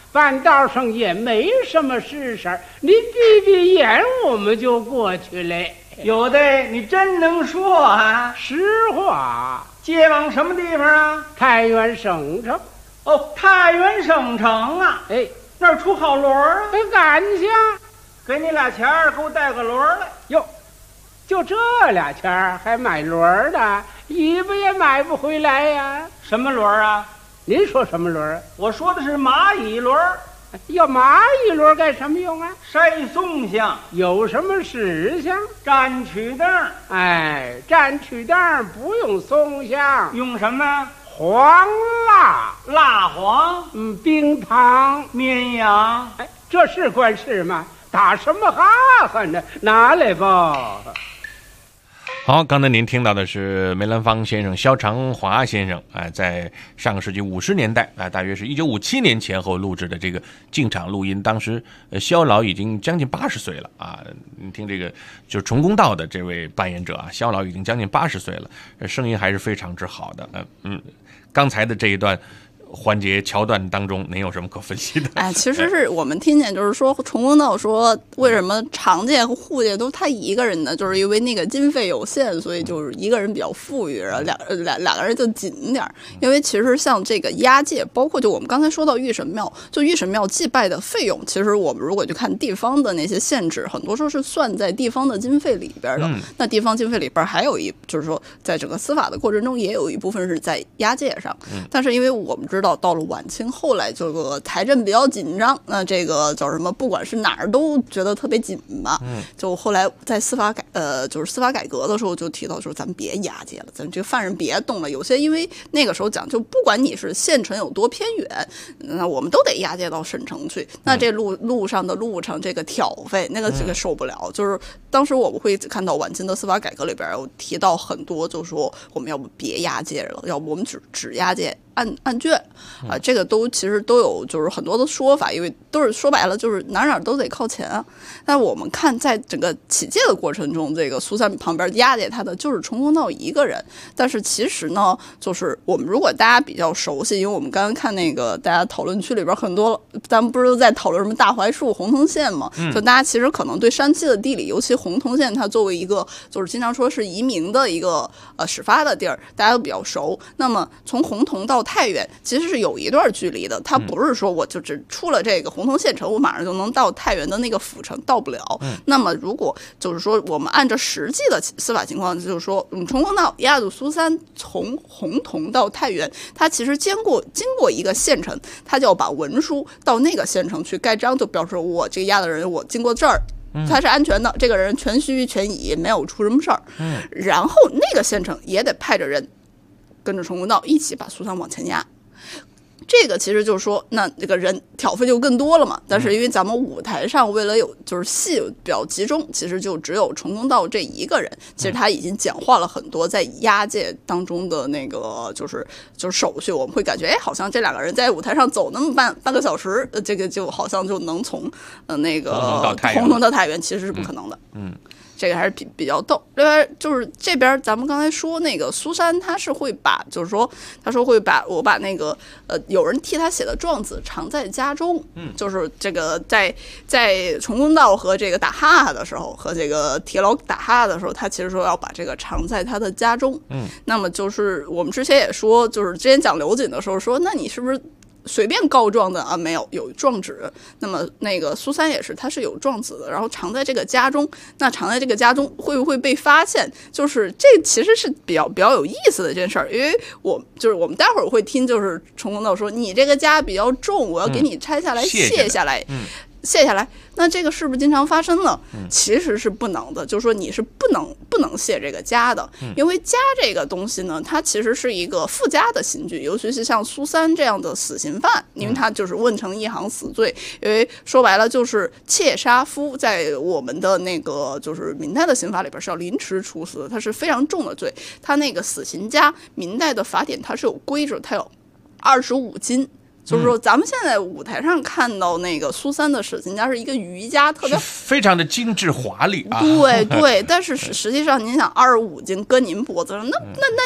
半道上也没什么实事，你闭闭眼我们就过去了。 有的，你真能说啊！ 实话。 接往什么地方啊？ 太原省城。 哦，太原省城啊！ 哎， 那儿出好骡儿啊！ 赶下， 给你俩钱儿，给我带个骡儿来。 哟，就这俩钱儿还买骡儿的，一不也买不回来呀？ 什么骡儿啊？ 您说什么骡儿？ 我说的是蚂蚁骡儿。 要蚂蚁骡干什么用啊？ 筛送项。 有什么事项？ 蘸曲凳。 哎，蘸曲凳不用松香， 用什么？ 黄蜡、 蜡黄， 冰糖、 绵羊。 哎，这是管事吗？打什么哈哈呢？拿来吧。 好，刚才您听到的是梅兰芳先生萧长华先生在上个世纪50年代大约是1957年前后录制的这个进场录音。当时萧老已经将近80岁了啊！你听这个就是重公道的这位扮演者啊，萧老已经将近80岁了，声音还是非常之好的。刚才的这一段环节桥段当中，您有什么可分析的？ 哎，其实是我们听见就是说，重公道说为什么常界和户界都他一个人呢？就是因为那个经费有限，所以就是一个人比较富裕，然后两个人就紧点。因为其实像这个押解，包括就我们刚才说到御神庙，就御神庙祭拜的费用，其实我们如果去看地方的那些限制，很多时候是算在地方的经费里边的。那地方经费里边还有就是说，在整个司法的过程中，也有一部分是在押解上。但是因为我们知道到了晚清，后来这个财政比较紧张，那这个叫什么？不管是哪儿都觉得特别紧吧。就后来在就是司法改革的时候，就提到说，咱们别押解了，咱这个犯人别动了。有些因为那个时候讲，就不管你是县城有多偏远，那我们都得押解到省城去。那这路上的路程这个挑费，那个这个受不了。就是当时我们会看到晚清的司法改革里边有提到很多，就说我们要不别押解了，要不我们只押解案卷啊，这个其实都有就是很多的说法，因为都是说白了就是哪都得靠钱啊。但我们看在整个起解的过程中，这个苏三旁边押解他的就是重公道一个人。但是其实呢，就是我们如果大家比较熟悉，因为我们刚刚看那个大家讨论区里边很多，咱们不是都在讨论什么大槐树、洪洞县嘛？就大家其实可能对山西的地理，尤其洪洞县，它作为一个就是经常说是移民的一个始发的地儿，大家都比较熟。那么从洪洞到太原其实是有一段距离的，它不是说我就只出了这个洪洞县城，我马上就能到太原的那个府城，到不了。那么如果就是说我们按照实际的司法情况，就是说重公道押入苏三从洪洞到太原，他其实经过一个县城，他就要把文书到那个县城去盖章，就表示我这个押的人我经过这儿，他是安全的，这个人全虚全乙，没有出什么事儿。然后那个县城也得派着人跟着重公道一起把苏三往前押。这个其实就是说，那这个人挑费就更多了嘛。但是因为咱们舞台上为了有就是戏比较集中，其实就只有重公道这一个人。其实他已经简化了很多在押解当中的那个就是手续，我们会感觉好像这两个人在舞台上走那么半个小时，这个就好像就能从那个洪洞到太原，其实是不可能的。这个还是比较逗。另外就是这边咱们刚才说那个苏三，他是会把就是说他说会把我把那个有人替他写的状子藏在家中。就是这个在重公道和这个打哈哈的时候，和这个铁老打哈哈的时候，他其实说要把这个藏在他的家中。那么就是我们之前也说，就是之前讲刘瑾的时候说，那你是不是随便告状的啊？没有状纸。那么那个苏三也是，他是有状子的，然后藏在这个家中。那藏在这个家中会不会被发现？就是这其实是比较有意思的一件事儿，因为我们待会儿会听，就是重公道说你这个家比较重，我要给你拆下来卸下来。卸下来，那这个是不是经常发生呢？其实是不能的，就是说你是不能卸这个家的，因为家这个东西呢，它其实是一个附加的刑具，尤其是像苏三这样的死刑犯，因为他就是问成一行死罪，因为说白了就是窃杀夫，在我们的那个就是明代的刑法里边是要凌迟处死的，它是非常重的罪。他那个死刑家，明代的法典它是有规制，它有25斤。就是说，咱们现在舞台上看到那个苏三的死刑家是一个瑜伽，特别非常的精致华丽啊。 对，但是实际上您想，25斤搁您脖子上，那也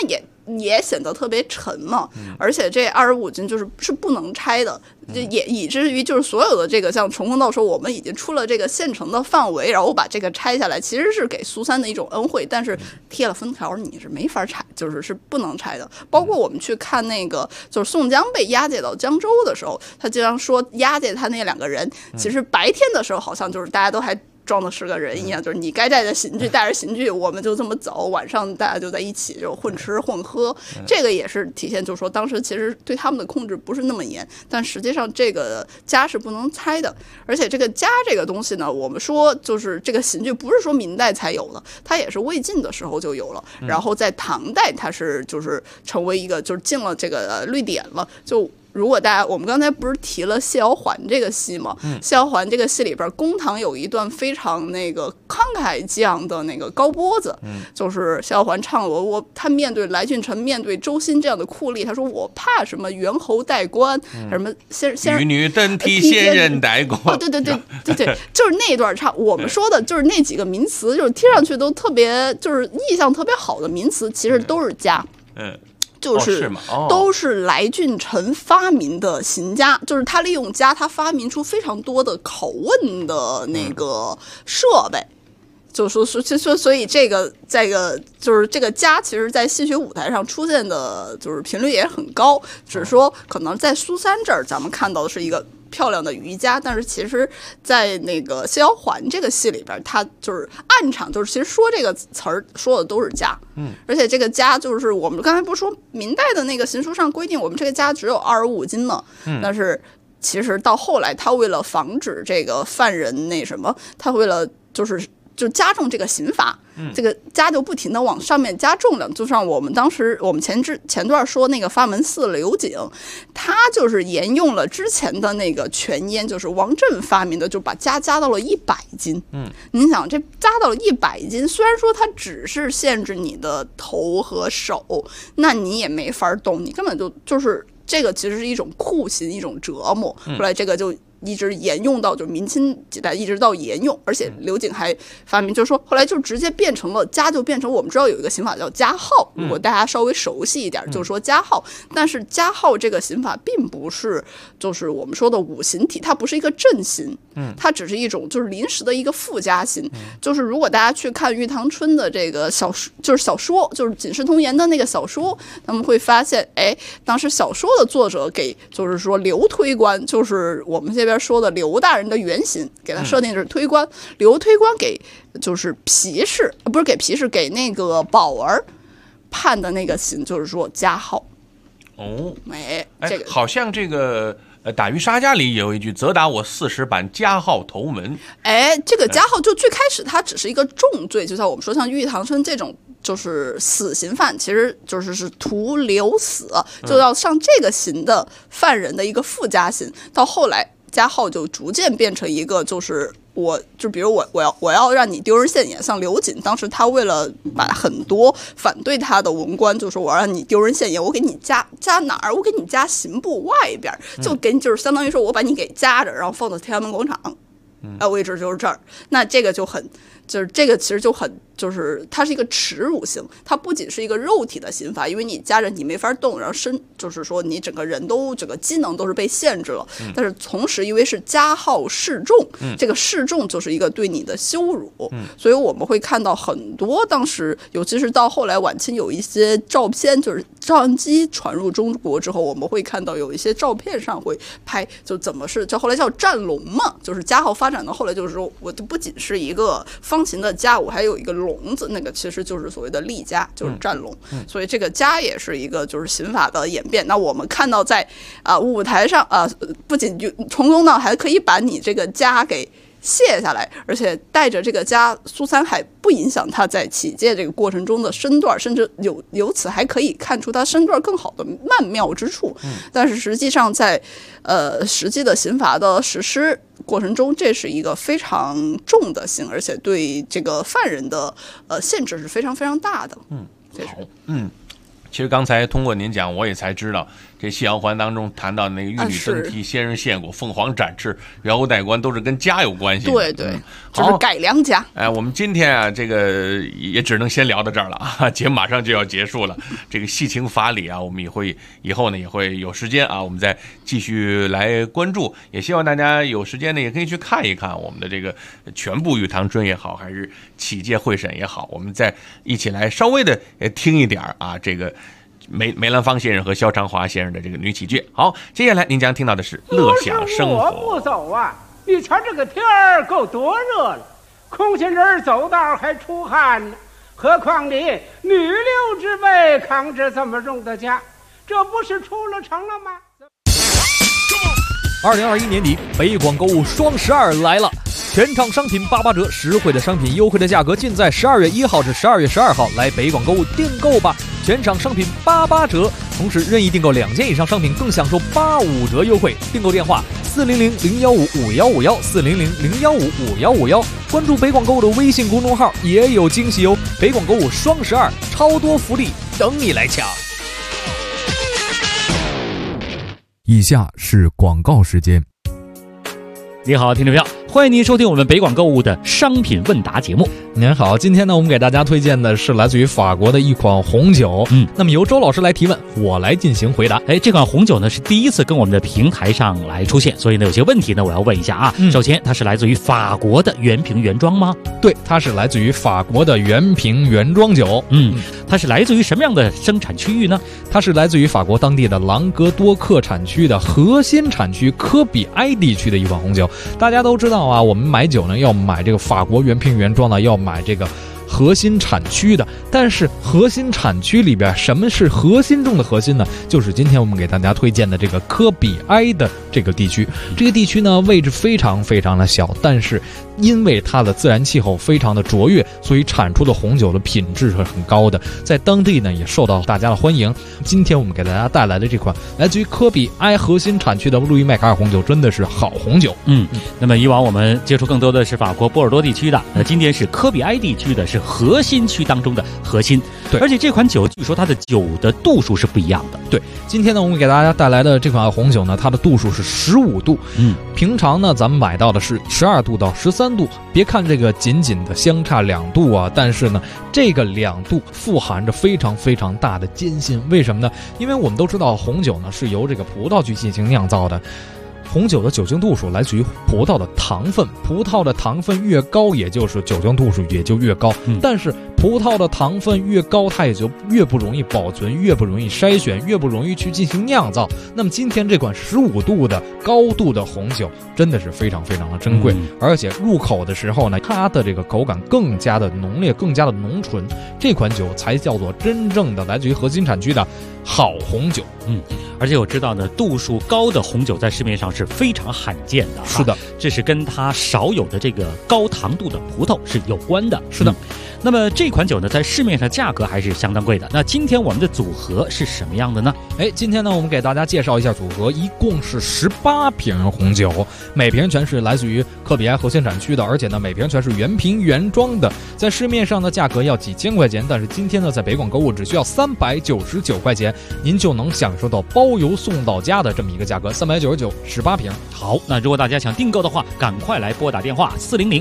也显得特别沉嘛，而且这25斤是不能拆的，也以至于就是所有的这个像崇光道说我们已经出了这个县城的范围，然后把这个拆下来，其实是给苏三的一种恩惠，但是贴了封条你是没法拆，是不能拆的。包括我们去看那个就是宋江被押解到江州的时候，他经常说押解他那2个人，其实白天的时候好像就是大家都还装的是个人一样，就是你该带着刑具带着刑具，我们就这么走，晚上大家就在一起就混吃混喝，这个也是体现就是说当时其实对他们的控制不是那么严，但实际上这个枷是不能拆的。而且这个枷这个东西呢，我们说就是这个刑具不是说明代才有的，它也是魏晋的时候就有了，然后在唐代它是就是成为一个就是进了这个律典了。就如果我们刚才不是提了谢瑶环这个戏吗？谢瑶环这个戏里边，公堂有一段非常那个慷慨激昂的那个高波子，就是谢瑶环唱他面对来俊臣，面对周兴这样的酷吏，他说我怕什么猿猴戴冠，什么仙玉女登梯仙人戴冠， 对，就是那一段唱。我们说的就是那几个名词，就是听上去都特别就是意象特别好的名词，其实都是枷。就是都是来俊臣发明的刑枷，就是他利用枷，他发明出非常多的拷问的那个设备。所以这个就是这个枷，其实在戏曲舞台上出现的就是频率也很高，只是说可能在苏三这儿咱们看到的是一个漂亮的瑜伽，但是其实在那个谢瑶环这个戏里边，他就是暗场就是其实说这个词儿说的都是枷，而且这个枷就是我们刚才不是说明代的那个刑书上规定我们这个枷只有25斤吗？但是其实到后来他为了防止这个犯人那什么，他为了就加重这个刑罚，这个枷就不停的往上面加重量，就像我们前段说那个法门寺刘景，他就是沿用了之前的那个权阉，就是王振发明的，就把枷加到了100斤。您想这加到了100斤，虽然说它只是限制你的头和手，那你也没法动，你根本就是这个其实是一种酷刑，一种折磨。后来这个就一直沿用到就明清几代，一直到沿用，而且刘景还发明，就是说后来就直接变成了枷，就变成我们知道有一个刑法叫枷号，如果大家稍微熟悉一点，就是说枷号。但是枷号这个刑法并不是就是我们说的五刑体，它不是一个正刑，它只是一种就是临时的一个附加刑。就是如果大家去看玉堂春的这个小说，就是警世通言的那个小说，他们会发现，当时小说的作者给就是说刘推官，就是我们这边说的刘大人的原型，给他设定是推官，刘推官给就是皮氏，不是给皮氏，给那个宝儿判的那个刑就是说枷号。这个好像这个打渔杀家里有一句，责打我40板，枷号头门。 这个枷号就最开始它只是一个重罪，就像我们说像玉堂春这种就是死刑犯，其实是徒留死，就要上这个刑的犯人的一个附加刑。到后来枷号就逐渐变成一个就是比如我要让你丢人现眼，像刘瑾当时他为了把很多反对他的文官就说我让你丢人现眼，我给你加哪儿？我给你加刑部外边，就给你就是相当于说我把你给夹着，然后放到天安门广场，位置就是这儿。那这个就很就是这个其实就很就是它是一个耻辱刑，它不仅是一个肉体的刑罚，因为你夹着你没法动，然后就是说你整个人都整个机能都是被限制了。但是同时因为是枷号示众，这个示众就是一个对你的羞辱，所以我们会看到很多当时尤其是到后来晚清有一些照片，就是照相机传入中国之后，我们会看到有一些照片上会拍就怎么是就后来叫战龙嘛，就是枷号发展到后来就是说我不仅是一个方形的枷，我还有一个笼子，那个其实就是所谓的立枷，就是战龙。所以这个枷也是一个就是刑法的演变。那我们看到在舞台上不仅就从中呢还可以把你这个枷给卸下来，而且带着这个枷，苏三海不影响他在起戒这个过程中的身段，甚至由此还可以看出他身段更好的曼妙之处。但是实际上在实际的刑罚的实施过程中，这是一个非常重的刑，而且对这个犯人的限制是非常非常大的。 好，其实刚才通过您讲，我也才知道这西洋环当中谈到那个玉女登梯、仙人献果、凤凰展翅、元侯代官，都是跟家有关系的。 对对，就是改良家。 我们今天啊，这个也只能先聊到这儿了啊，节目马上就要结束了。这个戏情法理啊，我们以后呢也会有时间啊，我们再继续来关注。也希望大家有时间呢，也可以去看一看我们的这个全部玉堂春也好，还是启介会审也好，我们再一起来稍微的听一点啊，这个梅兰芳先生和萧长华先生的这个女启介。好，接下来您将听到的是乐享生活。 我不走啊！你瞧这个天儿够多热了，空心人走道还出汗呢，何况你女流之辈扛着这么重的家，这不是出了城了吗 ？2021年底，北广购物双12来了。全场商品88折，实惠的商品，优惠的价格，尽在12月1号至12月12号来北广购物订购吧！全场商品88折，同时任意订购2件以上商品更享受85折优惠。订购电话400-015-5151，400-015-5151，关注北广购物的微信公众号也有惊喜哦！北广购物双12，超多福利等你来抢。 以下是广告时间。 你好，听众朋友，欢迎您收听我们北广购物的商品问答节目。 您好，今天呢，我们给大家推荐的是来自于法国的一款红酒。那么由周老师来提问，我来进行回答。 这款红酒呢是第一次跟我们的平台上来出现，所以呢有些问题呢我要问一下啊。首先，它是来自于法国的原瓶原装吗？ 对，它是来自于法国的原瓶原装酒。 它是来自于什么样的生产区域呢？ 它是来自于法国当地的朗格多克产区的核心产区科比埃地区的一款红酒。大家都知道啊，我们买酒呢要买这个法国原瓶原装的，要买这个核心产区的。但是核心产区里边，什么是核心中的核心呢？就是今天我们给大家推荐的这个科比埃的这个地区。这个地区呢位置非常非常的小，但是因为它的自然气候非常的卓越，所以产出的红酒的品质是很高的，在当地呢也受到大家的欢迎。今天我们给大家带来的这款来自于科比埃核心产区的路易麦卡尔红酒真的是好红酒。 那么以往我们接触更多的是法国波尔多地区的，今天是科比埃地区的，是核心区当中的核心。 对， 而且这款酒据说它的酒的度数是不一样的。 对，今天呢我们给大家带来的这款红酒呢，它的度数是15度。平常呢咱们买到的是12度到13度。别看这个仅仅的相差2度啊，但是呢这个2度富含着非常非常大的艰辛。为什么呢？因为我们都知道红酒呢是由这个葡萄去进行酿造的。红酒的酒精度数来自于葡萄的糖分，葡萄的糖分越高，也就是酒精度数也就越高。但是葡萄的糖分越高，它也就越不容易保存，越不容易筛选，越不容易去进行酿造。那么今天这款15度的高度的红酒真的是非常非常的珍贵，而且入口的时候呢，它的这个口感更加的浓烈，更加的浓醇。这款酒才叫做真正的来自于核心产区的好红酒。 而且我知道呢，度数高的红酒在市面上是非常罕见的。 是的， 这是跟它少有的这个高糖度的葡萄是有关的。 是的。 那么这款酒呢，在市面上价格还是相当贵的。那今天我们的组合是什么样的呢？ 今天呢，我们给大家介绍一下组合，一共是18瓶红酒，每瓶全是来自于科比埃核心产区的，而且呢，每瓶全是原瓶原装的。在市面上的价格要几千块钱，但是今天呢，在北广购物只需要399块钱，您就能享受到包邮送到家的这么一个价格，399，18瓶。 好，那如果大家想订购的话，赶快来拨打电话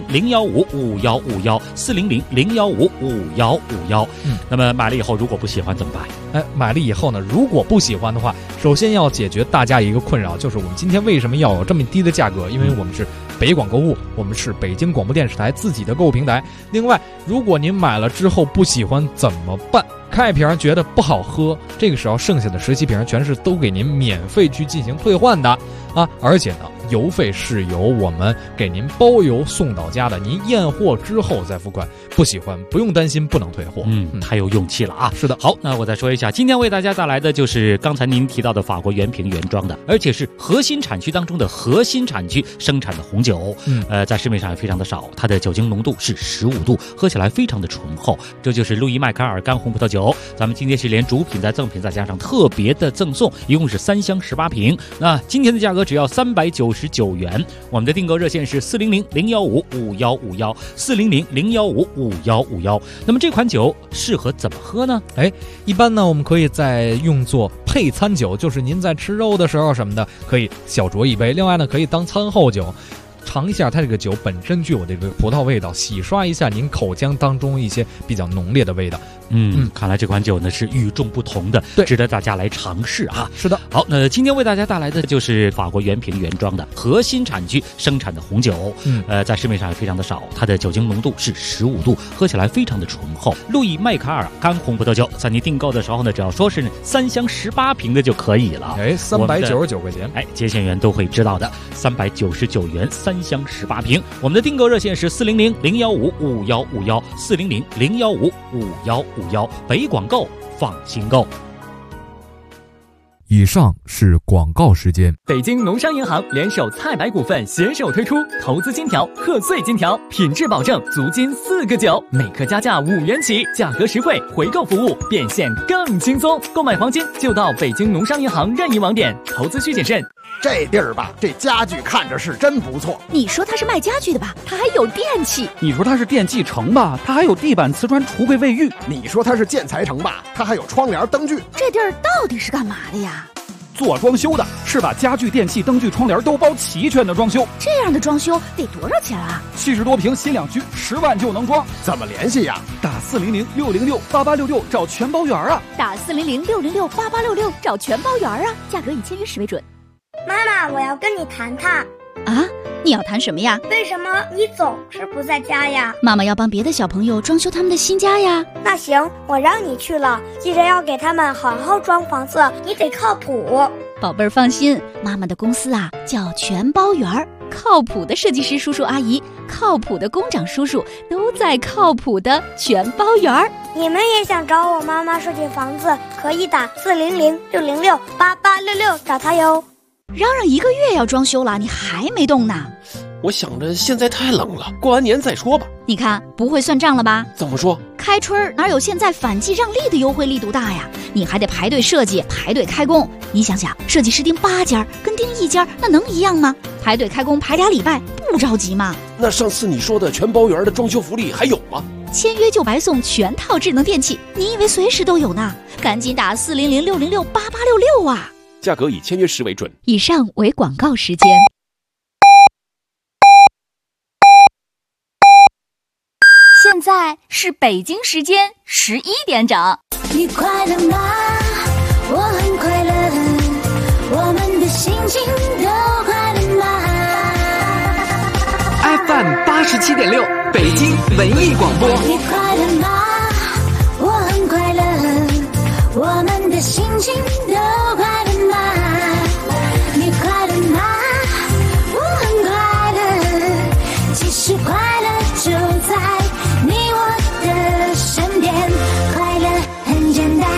400-015-5151，400-015-5151。那么买了以后如果不喜欢怎么办？ 买了以后呢，如果不喜欢的话，首先要解决大家一个困扰，就是我们今天为什么要有这么低的价格？因为我们是北广购物，我们是北京广播电视台自己的购物平台。另外，如果您买了之后不喜欢怎么办？开一瓶觉得不好喝，这个时候剩下的17瓶全是都给您免费去进行退换的啊！而且呢，邮费是由我们给您包邮送到家的，您验货之后再付款。不喜欢不用担心不能退货。 太有勇气了啊！ 是的。 好，那我再说一下，今天为大家带来的就是刚才您提到的法国原瓶原装的，而且是核心产区当中的核心产区生产的红酒。在市面上也非常的少，它的酒精浓度是15度，喝起来非常的醇厚。这就是路易麦卡尔干红葡萄酒。咱们今天是连主品再赠品再加上特别的赠送，一共是3箱18瓶。那今天的价格只要399元。我们的订购热线是400-015-5151，400-015-5151。 5151。那么这款酒适合怎么喝呢？ 一般呢我们可以再用作配餐酒，就是您在吃肉的时候什么的可以小酌一杯。另外呢可以当餐后酒，尝一下它这个酒本身具有这个葡萄味道，洗刷一下您口腔当中一些比较浓烈的味道。 看来这款酒呢是与众不同的，值得大家来尝试啊。 是的。 好，那今天为大家带来的就是法国原瓶原装的核心产区生产的红酒，在市面上也非常的少，它的酒精浓度是15度，喝起来非常的醇厚。路易麦卡尔干红葡萄酒，在你订购的时候呢，只要说是3箱18瓶的就可以了 ，399块钱， 接线员都会知道的，399元3箱18瓶。我们的订购热线是400-015-5151，400-015-5151，北广购放心购。 以上是广告时间。 北京农商银行联手菜百股份携手推出投资金条、贺岁金条，品质保证，足金4个9，每克加价5元起，价格实惠，回购服务变现更轻松。购买黄金就到北京农商银行任意网点，投资需谨慎。 这地儿吧，这家具看着是真不错。 你说它是卖家具的吧？它还有电器。 你说它是电器城吧？它还有地板、瓷砖、橱柜、卫浴。 你说它是建材城吧？它还有窗帘、灯具。 这地儿到底是干嘛的呀？ 做装修的，是把家具、电器、灯具、窗帘都包齐全的装修。 这样的装修得多少钱啊 ？70多平新两居，10万就能装。 怎么联系呀？ 打400-606-8866找全包圆啊！ 打400-606-8866找全包圆啊！价格以签约时为准。 妈妈，我要跟你谈谈。 啊，你要谈什么呀？ 为什么你总是不在家呀？ 妈妈要帮别的小朋友装修他们的新家呀。 那行，我让你去了，记着要给他们好好装房子，你得靠谱。 宝贝儿放心，妈妈的公司啊叫全包圆儿，靠谱的设计师叔叔阿姨，靠谱的工长叔叔都在靠谱的全包圆儿。 你们也想找我妈妈设计房子，可以打400-606-8866找她哟。 嚷嚷1个月要装修了，你还没动呢？ 我想着现在太冷了，过完年再说吧。 你看不会算账了吧？ 怎么说？ 开春哪有现在反季让利的优惠力度大呀？你还得排队设计，排队开工。你想想，设计师盯8家跟盯1家那能一样吗？排队开工排2礼拜，不着急吗？ 那上次你说的全包圆的装修福利还有吗？ 签约就白送全套智能电器，你以为随时都有呢？赶紧打400-606-8866啊！ 价格以签约时为准。 以上为广告时间。现在是北京时间11点整。 你快乐吗？我很快乐，我们的心情都快乐吗 ？FM 87.6，北京文艺广播。 你快乐吗？我很快乐，我们的心情都快乐吗？你快乐吗？我很快乐，其实快乐就在你我的身边，快乐很简单。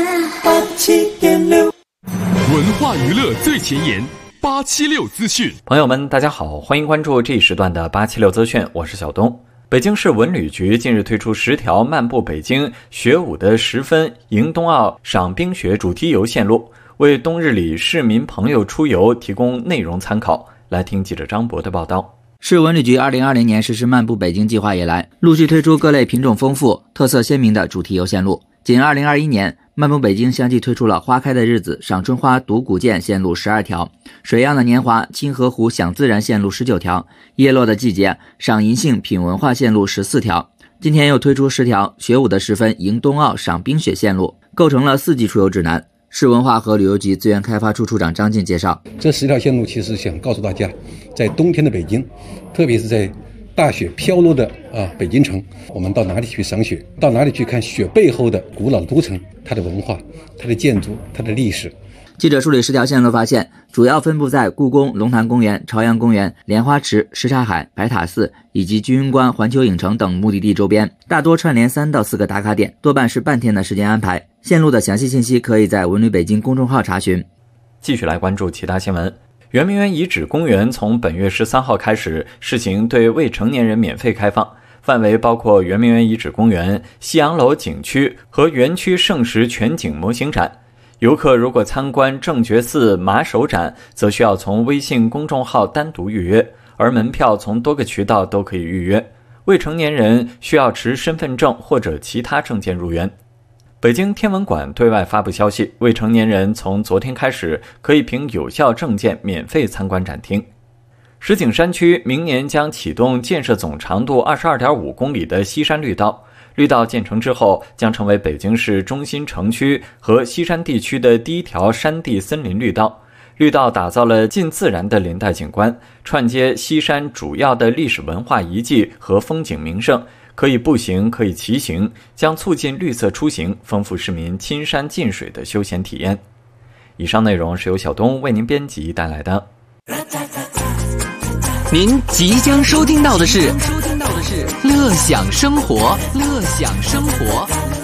87.6，文化娱乐最前沿，876资讯。 朋友们，大家好，欢迎关注这一时段的876资讯，我是小东。北京市文旅局近日推出10条漫步北京学武的10分迎冬奥赏冰雪主题游线路，为冬日里市民朋友出游提供内容参考。来听记者张博的报道。 市文旅局2020年实施漫步北京计划以来，陆续推出各类品种丰富、特色鲜明的主题游线路。仅2021年，漫步北京相继推出了花开的日子赏春花读古建线路12条，水漾的年华清河湖享自然线路19条，叶落的季节赏银杏品文化线路14条。今天又推出10条学武的10分迎冬奥赏冰雪线路，构成了4季出游指南。市文化和旅游局资源开发处处长张静介绍， 这10条线路其实想告诉大家，在冬天的北京，特别是在大雪飘落的北京城，我们到哪里去赏雪，到哪里去看雪背后的古老的都城，它的文化、它的建筑、它的历史。 记者梳理10条线路发现，主要分布在故宫、龙潭公园、朝阳公园、莲花池、什刹海、白塔寺以及居庸关、环球影城等目的地周边，大多串联3到4个打卡点，多半是半天的时间安排。线路的详细信息可以在文旅北京公众号查询。 继续来关注其他新闻。圆明园遗址公园从本月13号开始试行对未成年人免费开放，范围包括圆明园遗址公园、西洋楼景区和园区圣石全景模型展。游客如果参观正觉寺马首展，则需要从微信公众号单独预约，而门票从多个渠道都可以预约。 未成年人需要持身份证或者其他证件入园。北京天文馆对外发布消息，未成年人从昨天开始可以凭有效证件免费参观展厅。石景山区明年将启动建设总长度 22.5 公里的西山绿道，绿道建成之后将成为北京市中心城区和西山地区的第一条山地森林绿道。绿道打造了近自然的林带景观，串接西山主要的历史文化遗迹和风景名胜，可以步行，可以骑行，将促进绿色出行，丰富市民亲山近水的休闲体验。以上内容是由小东为您编辑带来的。 您即将收听到的是乐享生活，乐享生活。